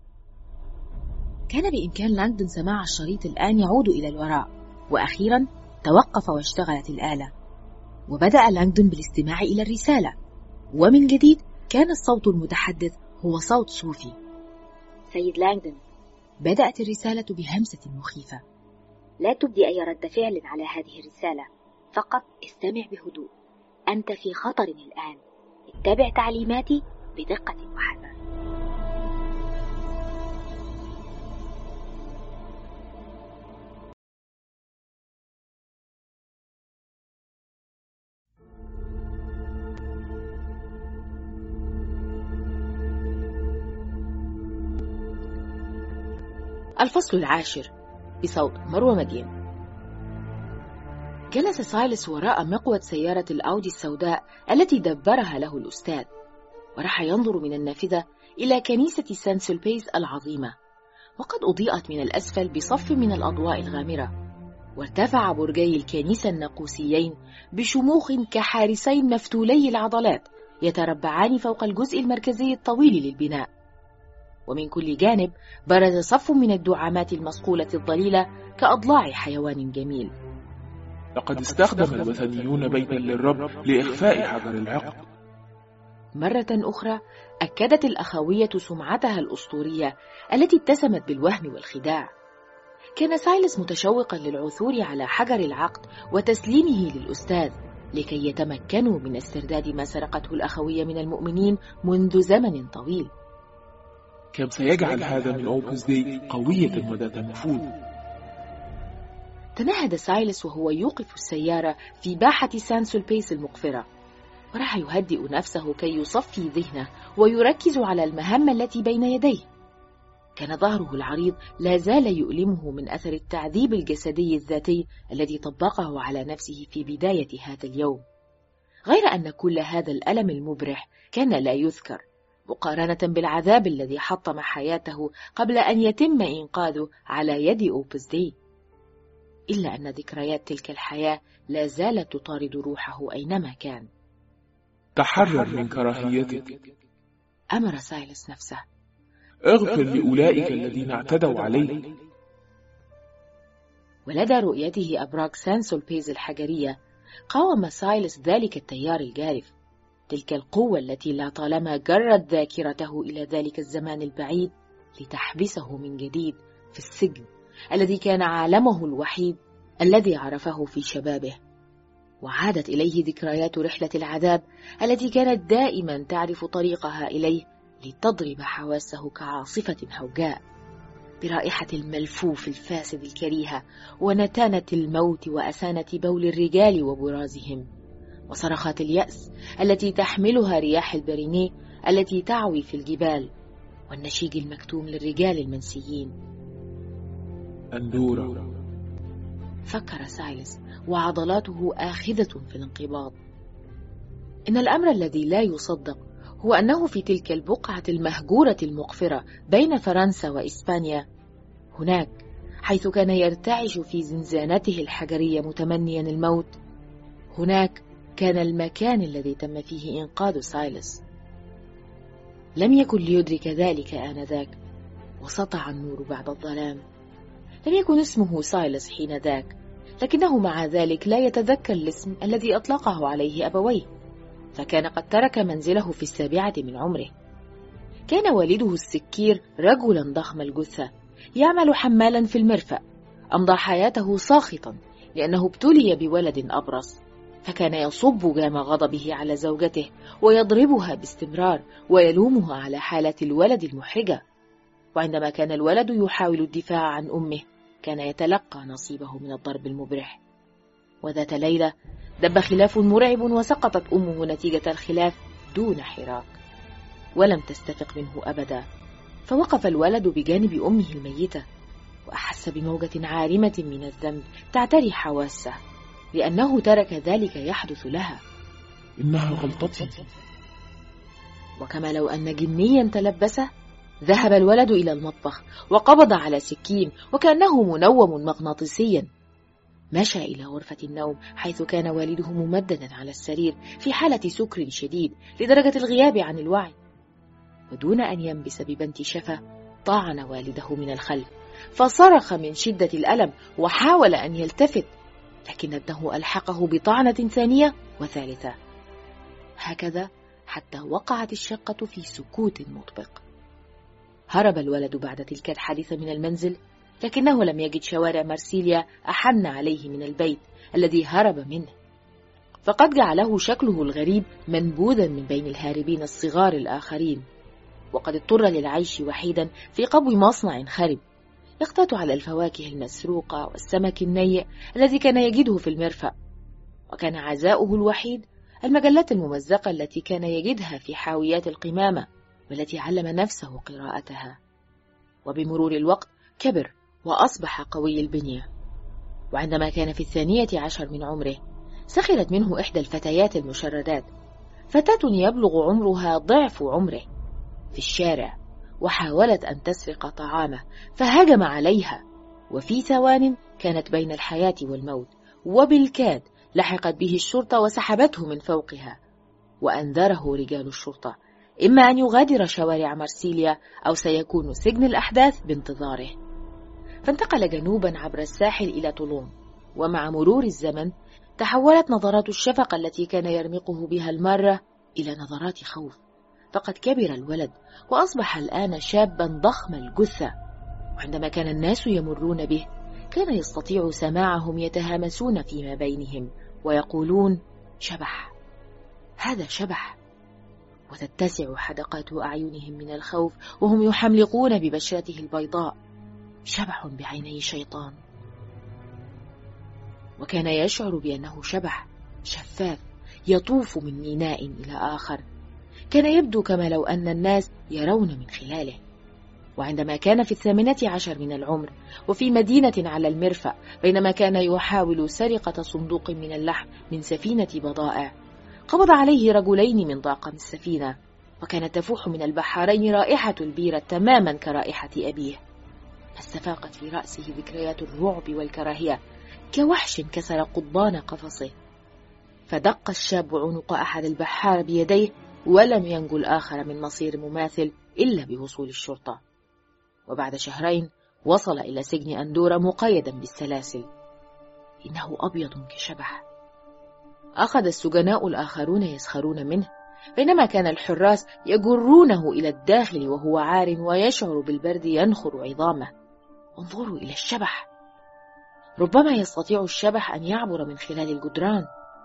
كان بإمكان لانغدون سماع الشريط الآن يعود إلى الوراء، وأخيرا توقف واشتغلت الآلة، وبدأ لانغدون بالاستماع إلى الرسالة، ومن جديد كان الصوت المتحدث هو صوت صوفي. سيد لانغدون، بدأت الرسالة بهمسة مخيفة. لا تبدي أي رد فعل على هذه الرسالة، فقط استمع بهدوء. أنت في خطر الآن، اتبع تعليماتي بدقة وحذر. الفصل العاشر بصوت مروة مدين. جلس سايلس وراء مقود سيارة الأودي السوداء التي دبرها له الأستاذ، وراح ينظر من النافذة إلى كنيسة سان سولبيس العظيمة، وقد أضيئت من الأسفل بصف من الأضواء الغامرة، وارتفع برجي الكنيسة الناقوسيين بشموخ كحارسين مفتولي العضلات يتربعان فوق الجزء المركزي الطويل للبناء. ومن كل جانب برز صف من الدعامات المصقولة الضليلة كأضلاع حيوان جميل. لقد استخدم الوثنيون بيتا للرب لإخفاء حجر العقد. مرة أخرى أكدت الأخوية سمعتها الأسطورية التي اتسمت بالوهم والخداع. كان سايلس متشوقا للعثور على حجر العقد وتسليمه للأستاذ لكي يتمكنوا من استرداد ما سرقته الأخوية من المؤمنين منذ زمن طويل. كم سيجعل هذا من أوبس دي قوية وذات نفوذ. تنهد سايلس وهو يوقف السيارة في باحة سان سولبيس المقفرة، وراح يهدئ نفسه كي يصفي ذهنه ويركز على المهمة التي بين يديه. كان ظهره العريض لا زال يؤلمه من أثر التعذيب الجسدي الذاتي الذي طبقه على نفسه في بداية هذا اليوم، غير أن كل هذا الألم المبرح كان لا يذكر مقارنة بالعذاب الذي حطم حياته قبل أن يتم إنقاذه على يد أوبس دي. إلا أن ذكريات تلك الحياة لا زالت تطارد روحه أينما كان. تحرر من كراهيتك، أمر سايلس نفسه. اغفر لأولئك الذين اعتدوا عليك. ولدى رؤيته أبراج سان سولبيز الحجرية قاوم سايلس ذلك التيار الجارف، تلك القوة التي لا طالما جرت ذاكرته إلى ذلك الزمان البعيد لتحبسه من جديد في السجن الذي كان عالمه الوحيد الذي عرفه في شبابه. وعادت إليه ذكريات رحلة العذاب التي كانت دائما تعرف طريقها إليه لتضرب حواسه كعاصفة هوجاء برائحة الملفوف الفاسد الكريهة ونتانة الموت وأسانة بول الرجال وبرازهم وصرخات اليأس التي تحملها رياح البرينيه التي تعوي في الجبال والنشيج المكتوم للرجال المنسيين. أندورا، فكر سايلس وعضلاته آخذة في الانقباض. إن الأمر الذي لا يصدق هو أنه في تلك البقعة المهجورة المقفرة بين فرنسا وإسبانيا، هناك حيث كان يرتعش في زنزانته الحجرية متمنيا الموت، هناك كان المكان الذي تم فيه إنقاذ سايلس. لم يكن ليدرك ذلك آنذاك، وسطع النور بعد الظلام. لم يكن اسمه سايلس حين ذاك، لكنه مع ذلك لا يتذكر الاسم الذي أطلقه عليه أبويه، فكان قد ترك منزله في السابعة من عمره. كان والده السكير رجلا ضخم الجثة يعمل حمالا في المرفأ، أمضى حياته ساخطا لأنه ابتلي بولد أبرص، فكان يصب جام غضبه على زوجته ويضربها باستمرار ويلومها على حالة الولد المحرجة. وعندما كان الولد يحاول الدفاع عن أمه كان يتلقى نصيبه من الضرب المبرح. وذات ليلة دب خلاف مرعب وسقطت أمه نتيجة الخلاف دون حراك، ولم تستفق منه أبدا، فوقف الولد بجانب أمه الميتة وأحس بموجة عارمة من الذنب تعتري حواسه لأنه ترك ذلك يحدث لها. إنها غلطتي. وكما لو أن جنيا تلبسه، ذهب الولد إلى المطبخ وقبض على سكين وكأنه منوم مغناطيسيا. مشى إلى غرفة النوم حيث كان والده ممددا على السرير في حالة سكر شديد لدرجة الغياب عن الوعي، ودون أن ينبس ببنت شفة طعن والده من الخلف، فصرخ من شدة الألم وحاول أن يلتفت، لكن ابنه ألحقه بطعنة ثانية وثالثة، هكذا حتى وقعت الشقة في سكوت مطبق. هرب الولد بعد تلك الحادثة من المنزل، لكنه لم يجد شوارع مرسيليا أحن عليه من البيت الذي هرب منه، فقد جعله شكله الغريب منبوذا من بين الهاربين الصغار الآخرين، وقد اضطر للعيش وحيدا في قبو مصنع خرب يقتات على الفواكه المسروقة والسمك النيء الذي كان يجده في المرفأ. وكان عزاؤه الوحيد المجلات الممزقة التي كان يجدها في حاويات القمامة والتي علم نفسه قراءتها. وبمرور الوقت كبر وأصبح قوي البنية، وعندما كان في الثانية عشر من عمره سخرت منه إحدى الفتيات المشردات، فتاة يبلغ عمرها ضعف عمره، في الشارع، وحاولت أن تسرق طعامه فهجم عليها، وفي ثوان كانت بين الحياة والموت، وبالكاد لحقت به الشرطة وسحبته من فوقها. وأنذره رجال الشرطة إما أن يغادر شوارع مرسيليا أو سيكون سجن الأحداث بانتظاره. فانتقل جنوبا عبر الساحل إلى طولون، ومع مرور الزمن تحولت نظرات الشفقة التي كان يرمقه بها المارة إلى نظرات خوف، فقد كبر الولد وأصبح الآن شابا ضخم الجثة، وعندما كان الناس يمرون به كان يستطيع سماعهم يتهامسون فيما بينهم ويقولون: شبح، هذا شبح. وتتسع حدقات أعينهم من الخوف وهم يحملقون ببشرته البيضاء: شبح بعيني شيطان. وكان يشعر بأنه شبح شفاف يطوف من ميناء إلى آخر، كان يبدو كما لو أن الناس يرون من خلاله. وعندما كان في الثامنة عشر من العمر وفي مدينة على المرفأ، بينما كان يحاول سرقة صندوق من اللحم من سفينة بضائع، قبض عليه رجلين من طاقم السفينة، وكانت تفوح من البحارين رائحة البيرة تماما كرائحة أبيه. استفاقت في رأسه ذكريات الرعب والكراهية كوحش كسر قضبان قفصه، فدق الشاب عنق أحد البحار بيديه، ولم ينجو الآخر من مصير مماثل إلا بوصول الشرطة. وبعد شهرين وصل إلى سجن أندورا مقيدا بالسلاسل. إنه أبيض كشبح. أخذ السجناء الآخرون يسخرون منه، بينما كان الحراس يجرونه إلى الداخل وهو عار ويشعر بالبرد ينخر عظامه. انظروا إلى الشبح. ربما يستطيع الشبح أن يعبر من خلال الجدران.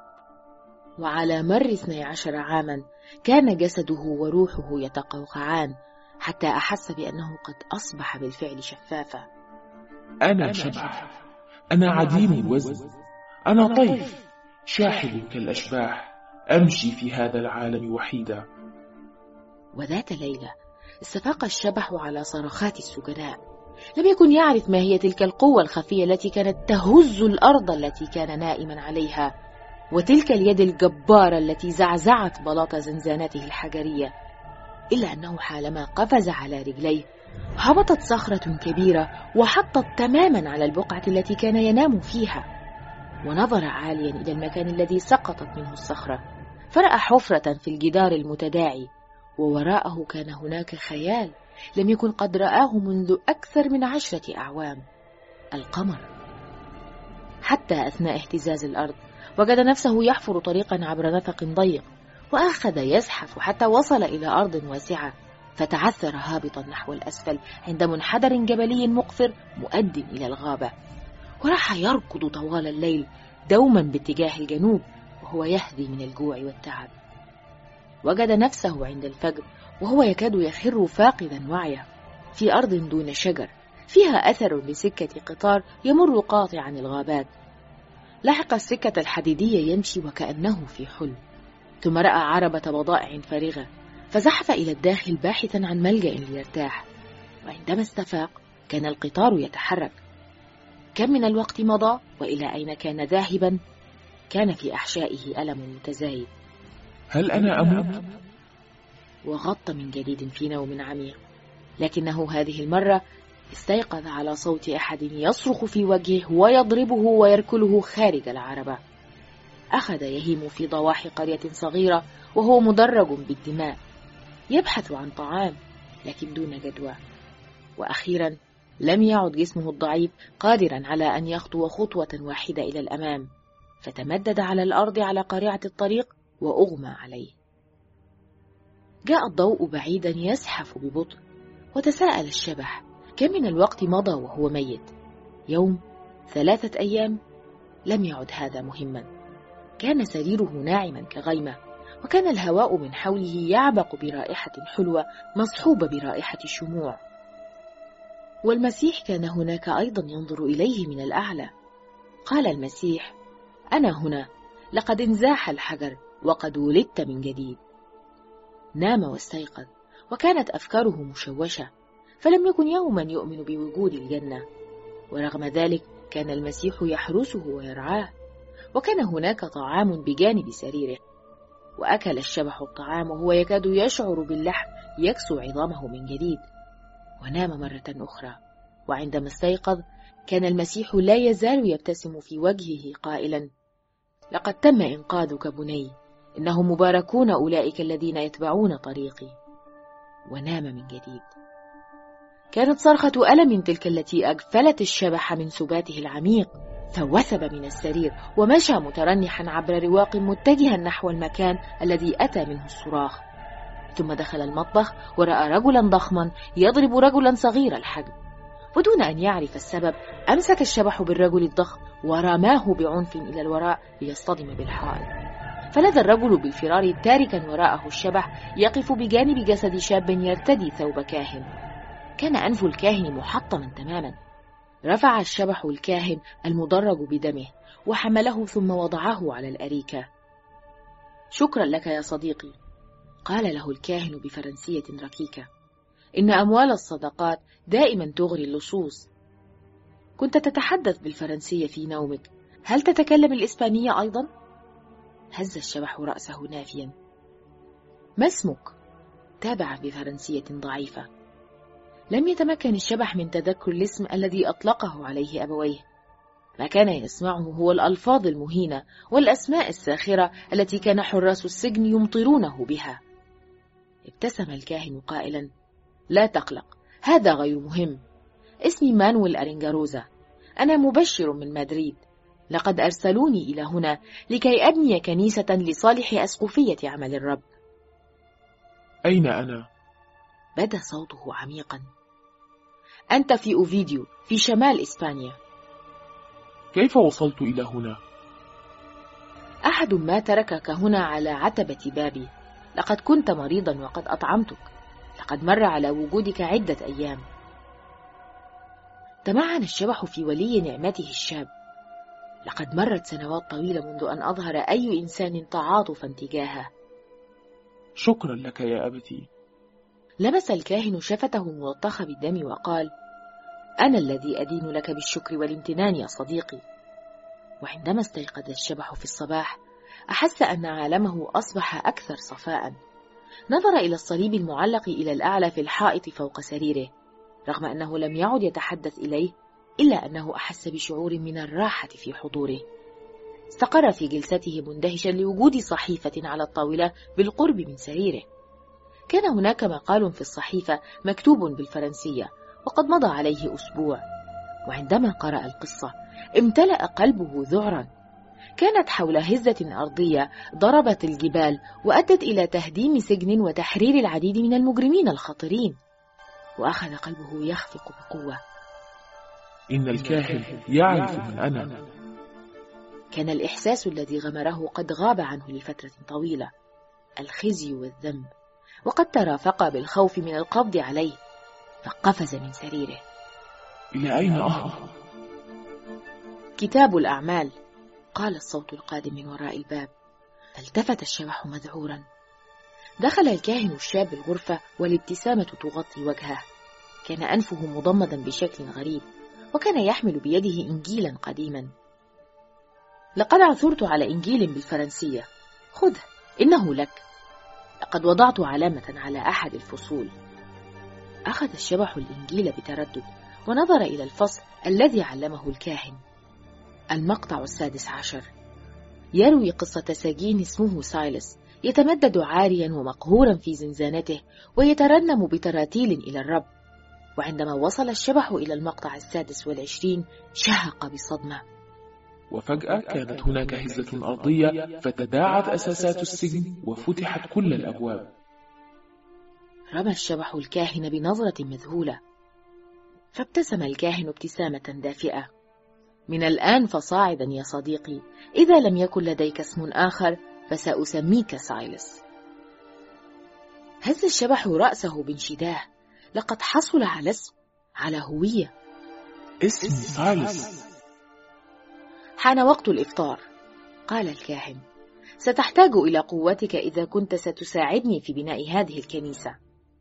وعلى مر اثني عشر عاما كان جسده وروحه يتقوقعان، حتى أحس بأنه قد أصبح بالفعل شفافا. أنا شبح، أنا عديم الوزن، أنا طيف شاحب كالأشباح، أمشي في هذا العالم وحيدا. وذات ليلة استفاق الشبح على صرخات السجناء. لم يكن يعرف ما هي تلك القوة الخفية التي كانت تهز الأرض التي كان نائما عليها، وتلك اليد الجبارة التي زعزعت بلاط زنزانته الحجرية، إلا أنه حالما قفز على رجليه هبطت صخرة كبيرة وحطت تماما على البقعة التي كان ينام فيها. ونظر عاليا إلى المكان الذي سقطت منه الصخرة، فرأى حفرة في الجدار المتداعي، ووراءه كان هناك خيال لم يكن قد رآه منذ أكثر من عشرة أعوام: القمر. حتى أثناء اهتزاز الأرض وجد نفسه يحفر طريقا عبر نفق ضيق، وأخذ يزحف حتى وصل إلى أرض واسعة، فتعثر هابطا نحو الأسفل عند منحدر جبلي مقفر مؤد إلى الغابة، وراح يركض طوال الليل دوما باتجاه الجنوب وهو يهذي من الجوع والتعب. وجد نفسه عند الفجر وهو يكاد يخر فاقدا وعيه في أرض دون شجر، فيها أثر لسكة قطار يمر قاطعا الغابات. لحق السكة الحديدية يمشي وكأنه في حلم، ثم رأى عربة بضائع فارغة، فزحف إلى الداخل باحثا عن ملجأ ليرتاح. وعندما استفاق كان القطار يتحرك. كم من الوقت مضى وإلى أين كان ذاهبا؟ كان في أحشائه ألم متزايد. هل أنا أموت؟ وغط من جديد في نوم عميق، لكنه هذه المرة استيقظ على صوت أحد يصرخ في وجهه ويضربه ويركله خارج العربة. أخذ يهيم في ضواحي قرية صغيرة وهو مدرج بالدماء، يبحث عن طعام لكن دون جدوى. وأخيرا لم يعد جسمه الضعيف قادرا على أن يخطو خطوة واحدة إلى الأمام، فتمدد على الأرض على قارعة الطريق وأغمى عليه. جاء الضوء بعيدا يزحف ببطء، وتساءل الشبح: كم من الوقت مضى وهو ميت؟ يوم؟ ثلاثة أيام؟ لم يعد هذا مهما. كان سريره ناعما كغيمة، وكان الهواء من حوله يعبق برائحة حلوة مصحوبة برائحة الشموع. والمسيح كان هناك أيضا ينظر إليه من الأعلى. قال المسيح: أنا هنا، لقد انزاح الحجر وقد ولدت من جديد. نام واستيقظ وكانت أفكاره مشوشة، فلم يكن يوما يؤمن بوجود الجنة، ورغم ذلك كان المسيح يحرسه ويرعاه، وكان هناك طعام بجانب سريره. وأكل الشبح الطعام وهو يكاد يشعر باللحم يكسو عظامه من جديد، ونام مرة أخرى. وعندما استيقظ كان المسيح لا يزال يبتسم في وجهه قائلا: لقد تم إنقاذك بني، إنهم مباركون أولئك الذين يتبعون طريقي. ونام من جديد. كانت صرخة ألم تلك التي أغفلت الشبح من سباته العميق، فوثب من السرير ومشى مترنحا عبر رواق متجها نحو المكان الذي أتى منه الصراخ. ثم دخل المطبخ ورأى رجلا ضخما يضرب رجلا صغير الحجم، ودون أن يعرف السبب أمسك الشبح بالرجل الضخم ورماه بعنف إلى الوراء ليصطدم بالحائط. فلذ الرجل بالفرار تاركا وراءه الشبح يقف بجانب جسد شاب يرتدي ثوب كاهن. كان أنف الكاهن محطما تماما. رفع الشبح الكاهن المدرج بدمه وحمله ثم وضعه على الأريكة. شكرا لك يا صديقي، قال له الكاهن بفرنسية ركيكة. إن أموال الصدقات دائما تغري اللصوص. كنت تتحدث بالفرنسية في نومك، هل تتكلم الإسبانية أيضا؟ هز الشبح رأسه نافيا. ما اسمك؟ تابع بفرنسية ضعيفة. لم يتمكن الشبح من تذكر الاسم الذي أطلقه عليه أبويه. ما كان يسمعه هو الألفاظ المهينة والأسماء الساخرة التي كان حراس السجن يمطرونه بها. ابتسم الكاهن قائلا: لا تقلق، هذا غير مهم. اسمي مانويل أرينجاروزا، أنا مبشر من مدريد. لقد أرسلوني إلى هنا لكي أبني كنيسة لصالح أسقفية عمل الرب. أين أنا؟ بدا صوته عميقا. أنت في أوفيديو في شمال إسبانيا. كيف وصلت إلى هنا؟ أحد ما تركك هنا على عتبة بابي. لقد كنت مريضا وقد أطعمتك. لقد مر على وجودك عدة أيام. تمعن الشبح في ولي نعمته الشاب. لقد مرت سنوات طويلة منذ أن أظهر أي إنسان تعاطفا تجاهه. شكرا لك يا أبتي. لمس الكاهن شفته الملطخة بالدم وقال: أنا الذي أدين لك بالشكر والامتنان يا صديقي. وعندما استيقظ الشبح في الصباح أحس أن عالمه أصبح أكثر صفاء. نظر إلى الصليب المعلق إلى الأعلى في الحائط فوق سريره. رغم أنه لم يعد يتحدث إليه، إلا أنه أحس بشعور من الراحة في حضوره. استقر في جلسته مندهشا لوجود صحيفة على الطاولة بالقرب من سريره. كان هناك مقال في الصحيفة مكتوب بالفرنسية وقد مضى عليه أسبوع. وعندما قرأ القصة امتلأ قلبه ذعرا. كانت حول هزة أرضية ضربت الجبال وأدت إلى تهديم سجن وتحرير العديد من المجرمين الخطرين. وأخذ قلبه يخفق بقوة. إن الكاهن يعرف من أنا. كان الإحساس الذي غمره قد غاب عنه لفترة طويلة، الخزي والذنب، وقد ترافق بالخوف من القبض عليه، فقفز من سريره. إلى أين أهرب؟ كتاب الأعمال، قال الصوت القادم من وراء الباب. فالتفت الشبح مذعورا. دخل الكاهن الشاب الغرفة والابتسامة تغطي وجهه. كان أنفه مضمدا بشكل غريب، وكان يحمل بيده إنجيلا قديما. لقد عثرت على إنجيل بالفرنسية، خذه، إنه لك. لقد وضعت علامة على أحد الفصول. أخذ الشبح الإنجيل بتردد ونظر إلى الفصل الذي علمه الكاهن. المقطع السادس عشر يروي قصة سجين اسمه سايلس يتمدد عاريا ومقهورا في زنزانته ويترنم بتراتيل إلى الرب. وعندما وصل الشبح إلى المقطع السادس والعشرين شهق بصدمة. وفجأة كانت هناك هزة أرضية فتداعت أساسات السجن وفتحت كل الأبواب. رمى الشبح الكاهن بنظرة مذهولة، فابتسم الكاهن ابتسامة دافئة. من الآن فصاعدا يا صديقي، إذا لم يكن لديك اسم آخر فسأسميك سايلس. هز الشبح رأسه بانشداه. لقد حصل على اسم، على هوية. اسمي سايلس. حان وقت الإفطار، قال الكاهن. ستحتاج إلى قوتك إذا كنت ستساعدني في بناء هذه الكنيسة.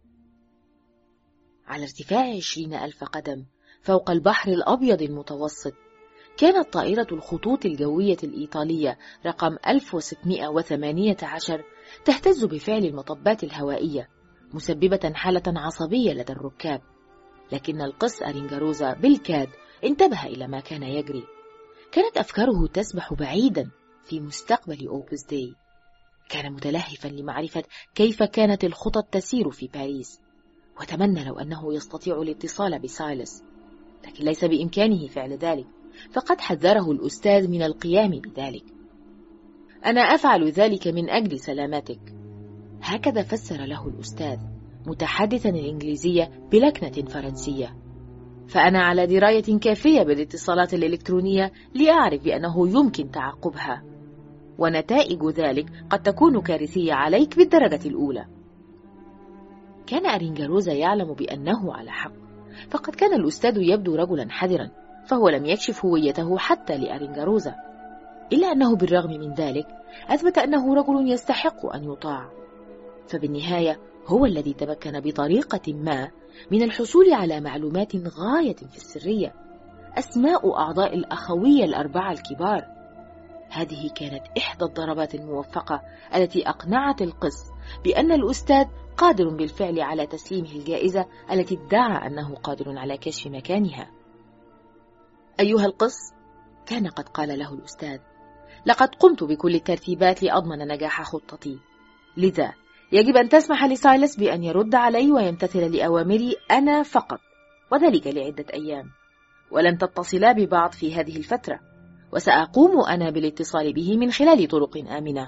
على ارتفاع عشرين ألف قدم فوق البحر الأبيض المتوسط، كانت طائرة الخطوط الجوية الإيطالية رقم ألف وستمائة وثمانية عشر تهتز بفعل المطبات الهوائية، مسببة حالة عصبية لدى الركاب. لكن القس أرينجاروزا بالكاد انتبه إلى ما كان يجري. كانت أفكاره تسبح بعيدا في مستقبل أوبوس داي. كان متلهفا لمعرفة كيف كانت الخطط تسير في باريس. وتمنى لو أنه يستطيع الاتصال بسايلس، لكن ليس بإمكانه فعل ذلك، فقد حذره الأستاذ من القيام بذلك. أنا أفعل ذلك من أجل سلامتك، هكذا فسر له الأستاذ متحدثا الإنجليزية بلكنة فرنسية. فأنا على دراية كافية بالاتصالات الإلكترونية لأعرف بأنه يمكن تعقبها، ونتائج ذلك قد تكون كارثية عليك بالدرجة الأولى. كان أرينغاروزا يعلم بأنه على حق، فقد كان الأستاذ يبدو رجلا حذرا، فهو لم يكشف هويته حتى لأرينغاروزا، إلا أنه بالرغم من ذلك أثبت أنه رجل يستحق أن يطاع. فبالنهاية هو الذي تمكن بطريقة ما من الحصول على معلومات غاية في السرية، أسماء أعضاء الأخوية الأربعة الكبار. هذه كانت إحدى الضربات الموفقة التي أقنعت القس بأن الأستاذ قادر بالفعل على تسليمه الجائزة التي ادعى أنه قادر على كشف مكانها. أيها القس، كان قد قال له الأستاذ، لقد قمت بكل الترتيبات لأضمن نجاح خطتي، لذا يجب أن تسمح لسايلس بأن يرد علي ويمتثل لأوامري أنا فقط، وذلك لعدة أيام، ولن تتصلا ببعض في هذه الفترة، وسأقوم أنا بالاتصال به من خلال طرق آمنة.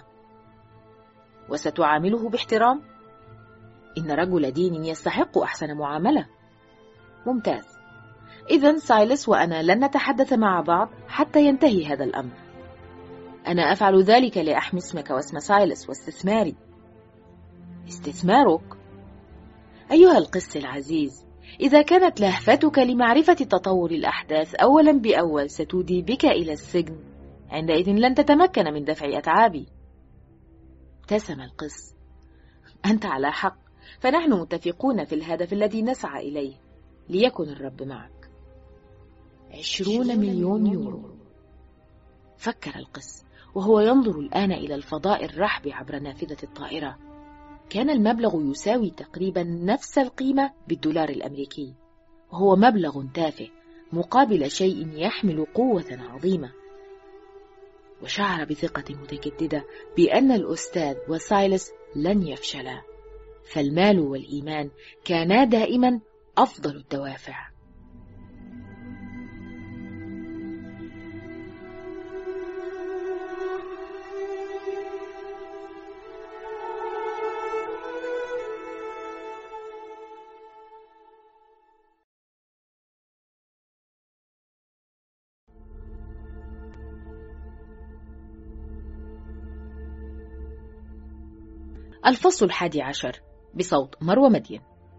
وستعامله باحترام؟ إن رجل دين يستحق أحسن معاملة. ممتاز، إذن سايلس وأنا لن نتحدث مع بعض حتى ينتهي هذا الأمر. أنا أفعل ذلك لأحمي اسمك واسم سايلس واستثماري. استثمارك؟ أيها القس العزيز، إذا كانت لهفتك لمعرفة تطور الأحداث أولا بأول ستودي بك إلى السجن، عندئذ لن تتمكن من دفع أتعابي. ابتسم القس. أنت على حق، فنحن متفقون في الهدف الذي نسعى إليه، ليكن الرب معك. عشرون مليون يورو، فكر القس وهو ينظر الآن إلى الفضاء الرحب عبر نافذة الطائرة. كان المبلغ يساوي تقريبا نفس القيمة بالدولار الأمريكي، وهو مبلغ تافه مقابل شيء يحمل قوة عظيمة. وشعر بثقة متجددة بأن الأستاذ وسايلس لن يفشلا، فالمال والإيمان كانا دائما أفضل الدوافع. الفصل الحادي عشر بصوت مروى مدين.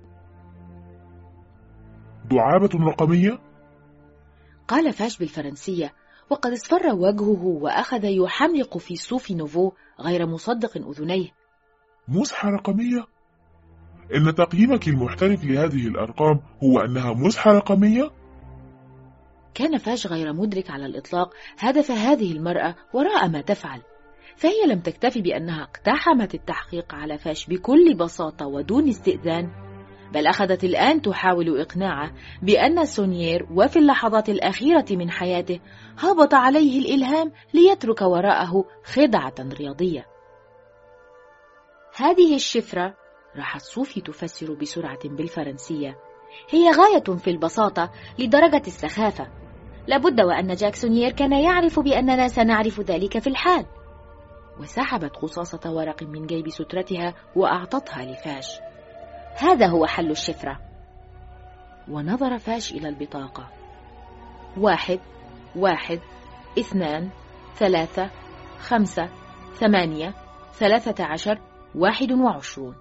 دعابة رقمية؟ قال فاش بالفرنسية، وقد اصفر وجهه وأخذ يحملق في صوف نوفو غير مصدق أذنيه. مسحة رقمية؟ إن تقييمك المحترف لهذه الأرقام هو أنها مسحة رقمية؟ كان فاش غير مدرك على الإطلاق هدف هذه المرأة وراء ما تفعل، فهي لم تكتفي بأنها اقتحمت التحقيق على فاش بكل بساطة ودون استئذان، بل أخذت الآن تحاول إقناعه بأن سونيير وفي اللحظات الأخيرة من حياته هبط عليه الإلهام ليترك وراءه خدعة رياضية. هذه الشفرة، راحت صوفي تفسر بسرعة بالفرنسية، هي غاية في البساطة لدرجة السخافة. لابد وأن جاك سونيير كان يعرف بأننا سنعرف ذلك في الحال. وسحبت قصاصة ورق من جيب سترتها وأعطتها لفاش. هذا هو حل الشفرة. ونظر فاش إلى البطاقة. واحد واحد اثنان ثلاثة خمسة ثمانية ثلاثة عشر واحد وعشرون.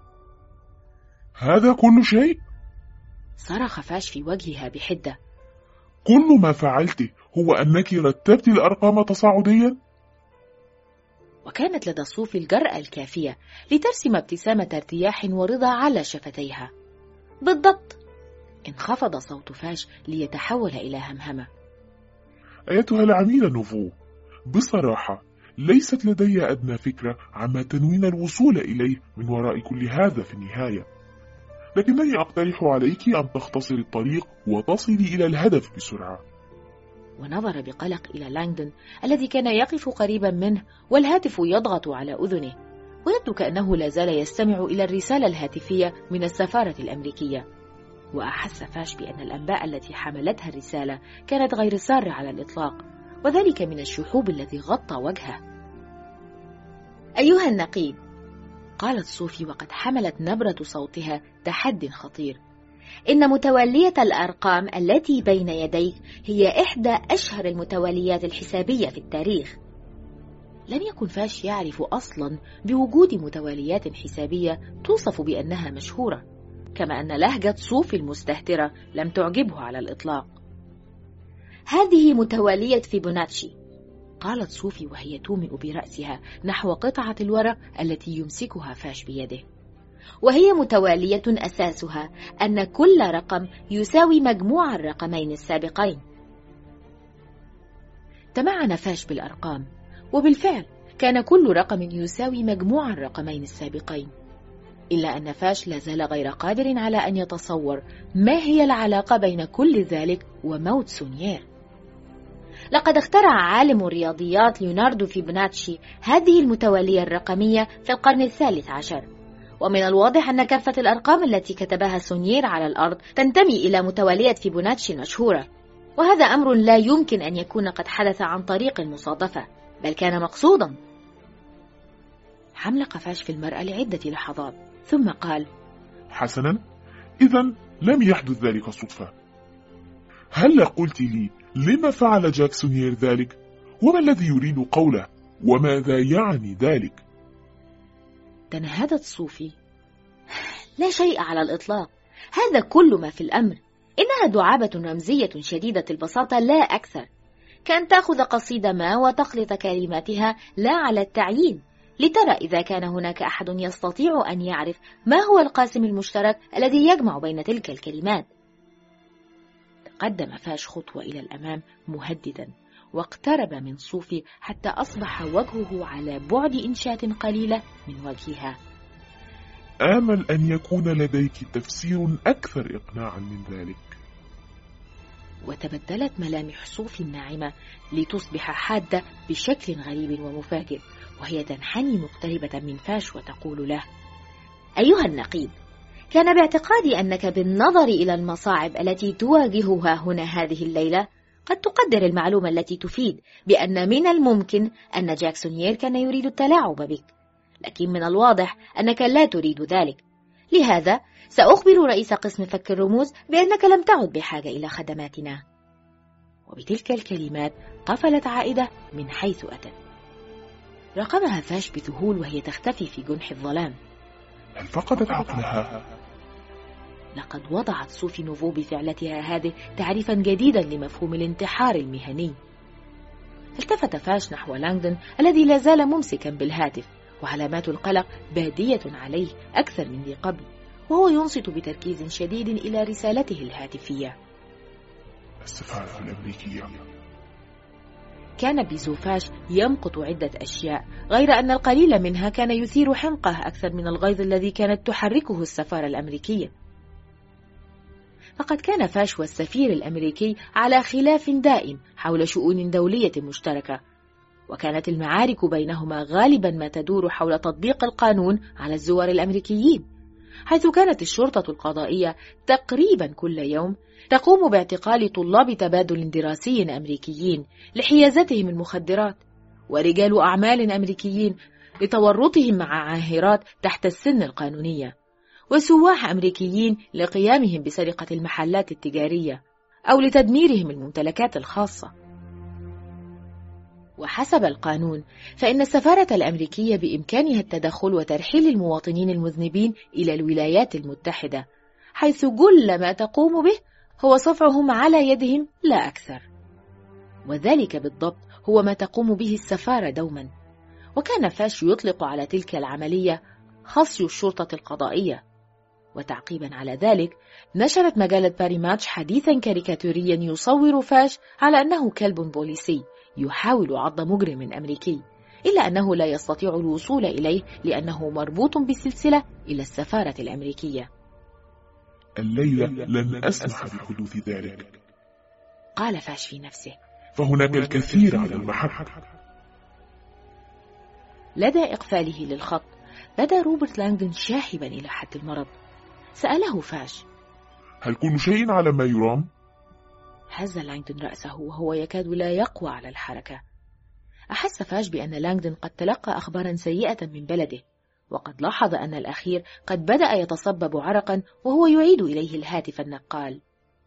هذا كل شيء؟ صرخ فاش في وجهها بحدة. كل ما فعلته هو أنك رتبت الأرقام تصاعديا؟ وكانت لدى صوفي الجرأة الكافية لترسم ابتسامة ارتياح ورضا على شفتيها. بالضبط. انخفض صوت فاش ليتحول إلى همهمة. أيتها العميلة نوفو، بصراحة ليست لدي أدنى فكرة عما تنوين الوصول إليه من وراء كل هذا في النهاية، لكنني أقترح عليك أن تختصر الطريق وتصلي إلى الهدف بسرعة. ونظر بقلق إلى لانغدون الذي كان يقف قريبا منه والهاتف يضغط على أذنه، ويبدو كأنه لا زال يستمع إلى الرسالة الهاتفية من السفارة الأمريكية. وأحس فاش بأن الأنباء التي حملتها الرسالة كانت غير سارة على الإطلاق، وذلك من الشحوب الذي غطى وجهه. أيها النقيب، قالت صوفي وقد حملت نبرة صوتها تحد خطير، إن متولية الأرقام التي بين يديك هي إحدى أشهر المتوليات الحسابية في التاريخ. لم يكن فاش يعرف أصلا بوجود متواليات حسابية توصف بأنها مشهورة، كما أن لهجة صوفي المستهترة لم تعجبه على الإطلاق. هذه متوالية فيبوناتشي، قالت صوفي وهي تومئ برأسها نحو قطعة الورق التي يمسكها فاش بيده، وهي متوالية أساسها أن كل رقم يساوي مجموع الرقمين السابقين. تمعن فاش بالأرقام، وبالفعل كان كل رقم يساوي مجموع الرقمين السابقين، إلا أن فاش لا زال غير قادر على أن يتصور ما هي العلاقة بين كل ذلك وموت سونيير. لقد اخترع عالم الرياضيات ليوناردو فيبوناتشي هذه المتوالية الرقمية في القرن الثالث عشر، ومن الواضح أن كافة الأرقام التي كتبها سونيير على الأرض تنتمي إلى متوالية فيبوناتشي المشهورة، وهذا أمر لا يمكن أن يكون قد حدث عن طريق المصادفة، بل كان مقصودا. حملق فاش في المرأة لعدة لحظات ثم قال: حسنا، إذن لم يحدث ذلك صدفة. هل قلت لي لما فعل جاك سونيير ذلك؟ وما الذي يريد قوله؟ وماذا يعني ذلك؟ تنهدت صوفي: لا شيء على الإطلاق، هذا كل ما في الأمر. إنها دعابة رمزية شديدة البساطة لا أكثر، كأن تأخذ قصيدة ما وتخلط كلماتها لا على التعيين، لترى إذا كان هناك أحد يستطيع أن يعرف ما هو القاسم المشترك الذي يجمع بين تلك الكلمات. تقدم فاش خطوة إلى الأمام مهددا، واقترب من صوفي حتى أصبح وجهه على بعد إنشات قليلة من وجهها. آمل أن يكون لديك تفسير أكثر إقناعا من ذلك. وتبدلت ملامح صوفي الناعمة لتصبح حادة بشكل غريب ومفاجئ، وهي تنحني مقتربة من فاش وتقول له: أيها النقيب، كان باعتقادي أنك بالنظر إلى المصاعب التي تواجهها هنا هذه الليلة قد تقدر المعلومة التي تفيد بأن من الممكن أن جاك سونيير كان يريد التلاعب بك، لكن من الواضح أنك لا تريد ذلك. لهذا سأخبر رئيس قسم فك الرموز بأنك لم تعد بحاجة إلى خدماتنا. وبتلك الكلمات قفلت عائدة من حيث أتت. راقبها فاش بذهول وهي تختفي في جنح الظلام. هل فقدت عقلها؟ لقد وضعت صوفي نوفو بفعلتها هذه تعريفا جديدا لمفهوم الانتحار المهني. التفت فاش نحو لانغدون الذي لا زال ممسكا بالهاتف، وعلامات القلق بادية عليه أكثر من ذي قبل، وهو ينصت بتركيز شديد إلى رسالته الهاتفية. السفارة الأمريكية. كان بيزوفاش يمقت عدة أشياء، غير أن القليل منها كان يثير حمقه أكثر من الغيظ الذي كانت تحركه السفارة الأمريكية. فقد كان فاش والسفير الأمريكي على خلاف دائم حول شؤون دولية مشتركة، وكانت المعارك بينهما غالبا ما تدور حول تطبيق القانون على الزوار الأمريكيين، حيث كانت الشرطة القضائية تقريبا كل يوم تقوم باعتقال طلاب تبادل دراسي أمريكيين لحيازتهم المخدرات، ورجال أعمال أمريكيين لتورطهم مع عاهرات تحت السن القانونية، وسواح أمريكيين لقيامهم بسرقة المحلات التجارية أو لتدميرهم الممتلكات الخاصة. وحسب القانون فإن السفارة الأمريكية بإمكانها التدخل وترحيل المواطنين المذنبين إلى الولايات المتحدة، حيث كل ما تقوم به هو صفعهم على يدهم لا أكثر. وذلك بالضبط هو ما تقوم به السفارة دوما. وكان فاش يطلق على تلك العملية خصي الشرطة القضائية. وتعقيبا على ذلك نشرت مجلة باري ماتش حديثا كاريكاتوريا يصور فاش على أنه كلب بوليسي يحاول عض مجرم أمريكي، إلا أنه لا يستطيع الوصول إليه لأنه مربوط بسلسلة إلى السفارة الأمريكية. الليلة لن أسمح بحدوث ذلك، قال فاش في نفسه، فهناك الكثير على المحك. لدى إقفاله للخط بدا روبرت لانغدون شاحبا إلى حد المرض. سأله فاش: هل كل شيء على ما يرام؟ هز لانغدون رأسه وهو يكاد لا يقوى على الحركة. أحس فاش بأن لانغدون قد تلقى أخبارا سيئة من بلده، وقد لاحظ أن الأخير قد بدأ يتصبب عرقا وهو يعيد إليه الهاتف النقال.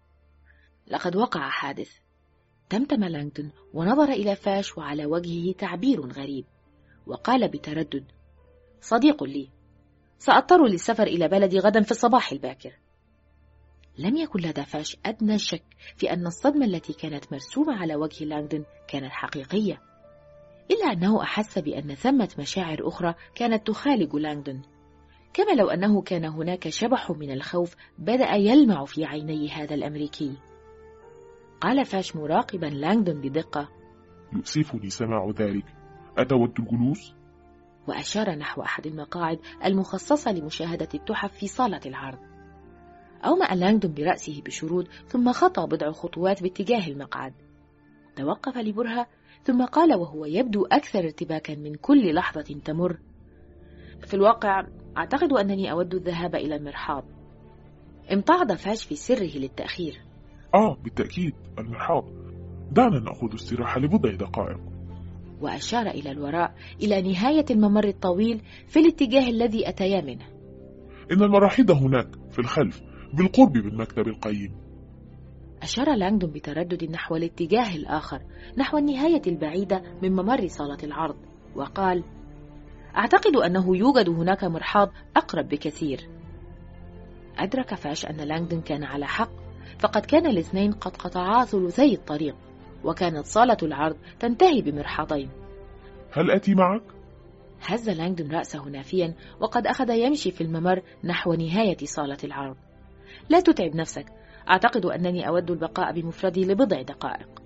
لقد وقع حادث. تمتم لانغدون ونظر إلى فاش وعلى وجهه تعبير غريب، وقال بتردد: صديق لي، سأضطر للسفر إلى بلدي غدا في الصباح الباكر. لم يكن لدى فاش أدنى شك في أن الصدمة التي كانت مرسومة على وجه لانغدون كانت حقيقية، إلا أنه أحس بأن ثمة مشاعر أخرى كانت تخالج لانغدون، كما لو أنه كان هناك شبح من الخوف بدأ يلمع في عيني هذا الأمريكي. قال فاش مراقبا لانغدون بدقة: يؤسفني سماع ذلك، أتود الجلوس؟ وأشار نحو أحد المقاعد المخصصة لمشاهدة التحف في صالة العرض. أومأ لانغدون برأسه بشرود، ثم خطى بضع خطوات باتجاه المقعد. توقف لبرهة، ثم قال وهو يبدو أكثر ارتباكا من كل لحظة تمر: في الواقع أعتقد أنني أود الذهاب إلى المرحاض. امتعض فاش في سره للتأخير. آه بالتأكيد، المرحاض. دعنا نأخذ استراحة لبضع دقائق. وأشار إلى الوراء، إلى نهاية الممر الطويل في الاتجاه الذي أتيا منه. إن المراحيض هناك في الخلف بالقرب من مكتب القيم. أشار لانغدون بتردد نحو الاتجاه الآخر، نحو النهاية البعيدة من ممر صالة العرض، وقال: أعتقد أنه يوجد هناك مرحاض أقرب بكثير. أدرك فاش أن لانغدون كان على حق، فقد كان الاثنين قد قطعا ثلثي الطريق، وكانت صالة العرض تنتهي بمرحاضين. هل أتي معك؟ هز لانغدون رأسه نافيا، وقد أخذ يمشي في الممر نحو نهاية صالة العرض. لا تتعب نفسك، أعتقد أنني أود البقاء بمفردي لبضع دقائق.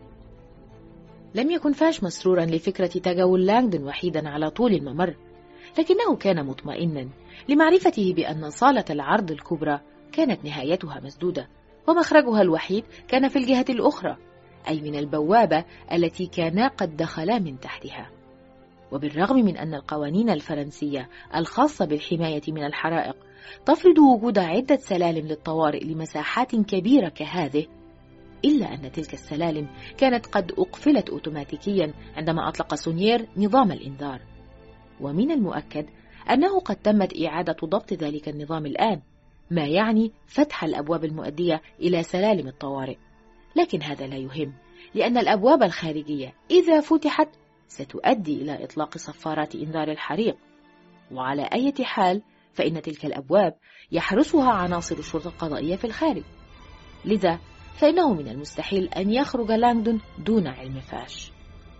لم يكن فاش مسرورا لفكرة تجول لانغدون وحيدا على طول الممر، لكنه كان مطمئنا لمعرفته بأن صالة العرض الكبرى كانت نهايتها مسدودة، ومخرجها الوحيد كان في الجهة الأخرى، أي من البوابة التي كانا قد دخلا من تحتها. وبالرغم من أن القوانين الفرنسية الخاصة بالحماية من الحرائق تفرض وجود عدة سلالم للطوارئ لمساحات كبيرة كهذه، إلا أن تلك السلالم كانت قد أقفلت أوتوماتيكيا عندما أطلق سونيير نظام الإنذار. ومن المؤكد أنه قد تمت إعادة ضبط ذلك النظام الآن، ما يعني فتح الأبواب المؤدية إلى سلالم الطوارئ. لكن هذا لا يهم، لأن الأبواب الخارجية إذا فتحت ستؤدي إلى إطلاق صفارات إنذار الحريق، وعلى أي حال فإن تلك الأبواب يحرسها عناصر الشرطة القضائية في الخارج، لذا فإنه من المستحيل أن يخرج لانغدون دون علم فاش.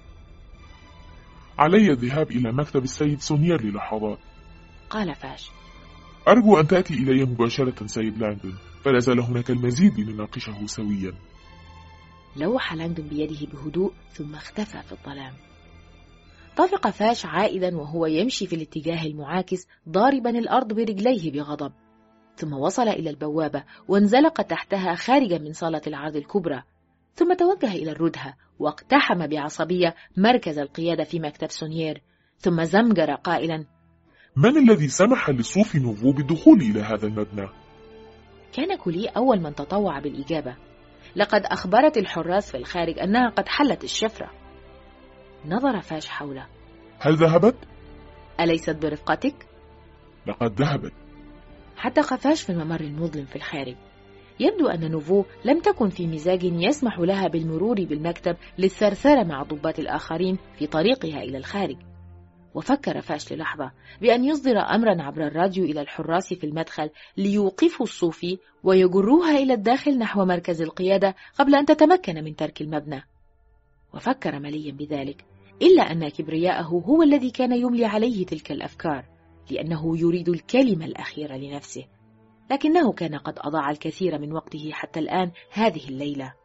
علي الذهاب إلى مكتب السيد سونيير للحظات، قال فاش. أرجو أن تأتي إلي مباشرة سيد لانغدون، فلا زال هناك المزيد لنناقشه سويا. لوح لانغدون بيده بهدوء ثم اختفى في الظلام. طفق فاش عائدا وهو يمشي في الاتجاه المعاكس ضاربا الأرض برجليه بغضب، ثم وصل إلى البوابة وانزلق تحتها خارجا من صالة العرض الكبرى، ثم توجه إلى الردهة واقتحم بعصبية مركز القيادة في مكتب سونيير، ثم زمجر قائلا: من الذي سمح لصوفي نوفو بالدخول إلى هذا المبنى؟ كان كولي أول من تطوع بالإجابة. لقد أخبرت الحراس في الخارج أنها قد حلت الشفرة. نظر فاش حوله. هل ذهبت؟ أليست برفقتك؟ لقد ذهبت. حتى فاش في الممر المظلم في الخارج. يبدو أن نوفو لم تكن في مزاج يسمح لها بالمرور بالمكتب للثرثرة مع الضباط الآخرين في طريقها إلى الخارج. وفكر فاش للحظة بأن يصدر أمرا عبر الراديو إلى الحراس في المدخل ليوقفوا الصوفي ويجروها إلى الداخل نحو مركز القيادة قبل أن تتمكن من ترك المبنى. وفكر مليا بذلك، إلا أن كبرياءه هو الذي كان يملي عليه تلك الأفكار، لأنه يريد الكلمة الأخيرة لنفسه، لكنه كان قد أضاع الكثير من وقته حتى الآن هذه الليلة.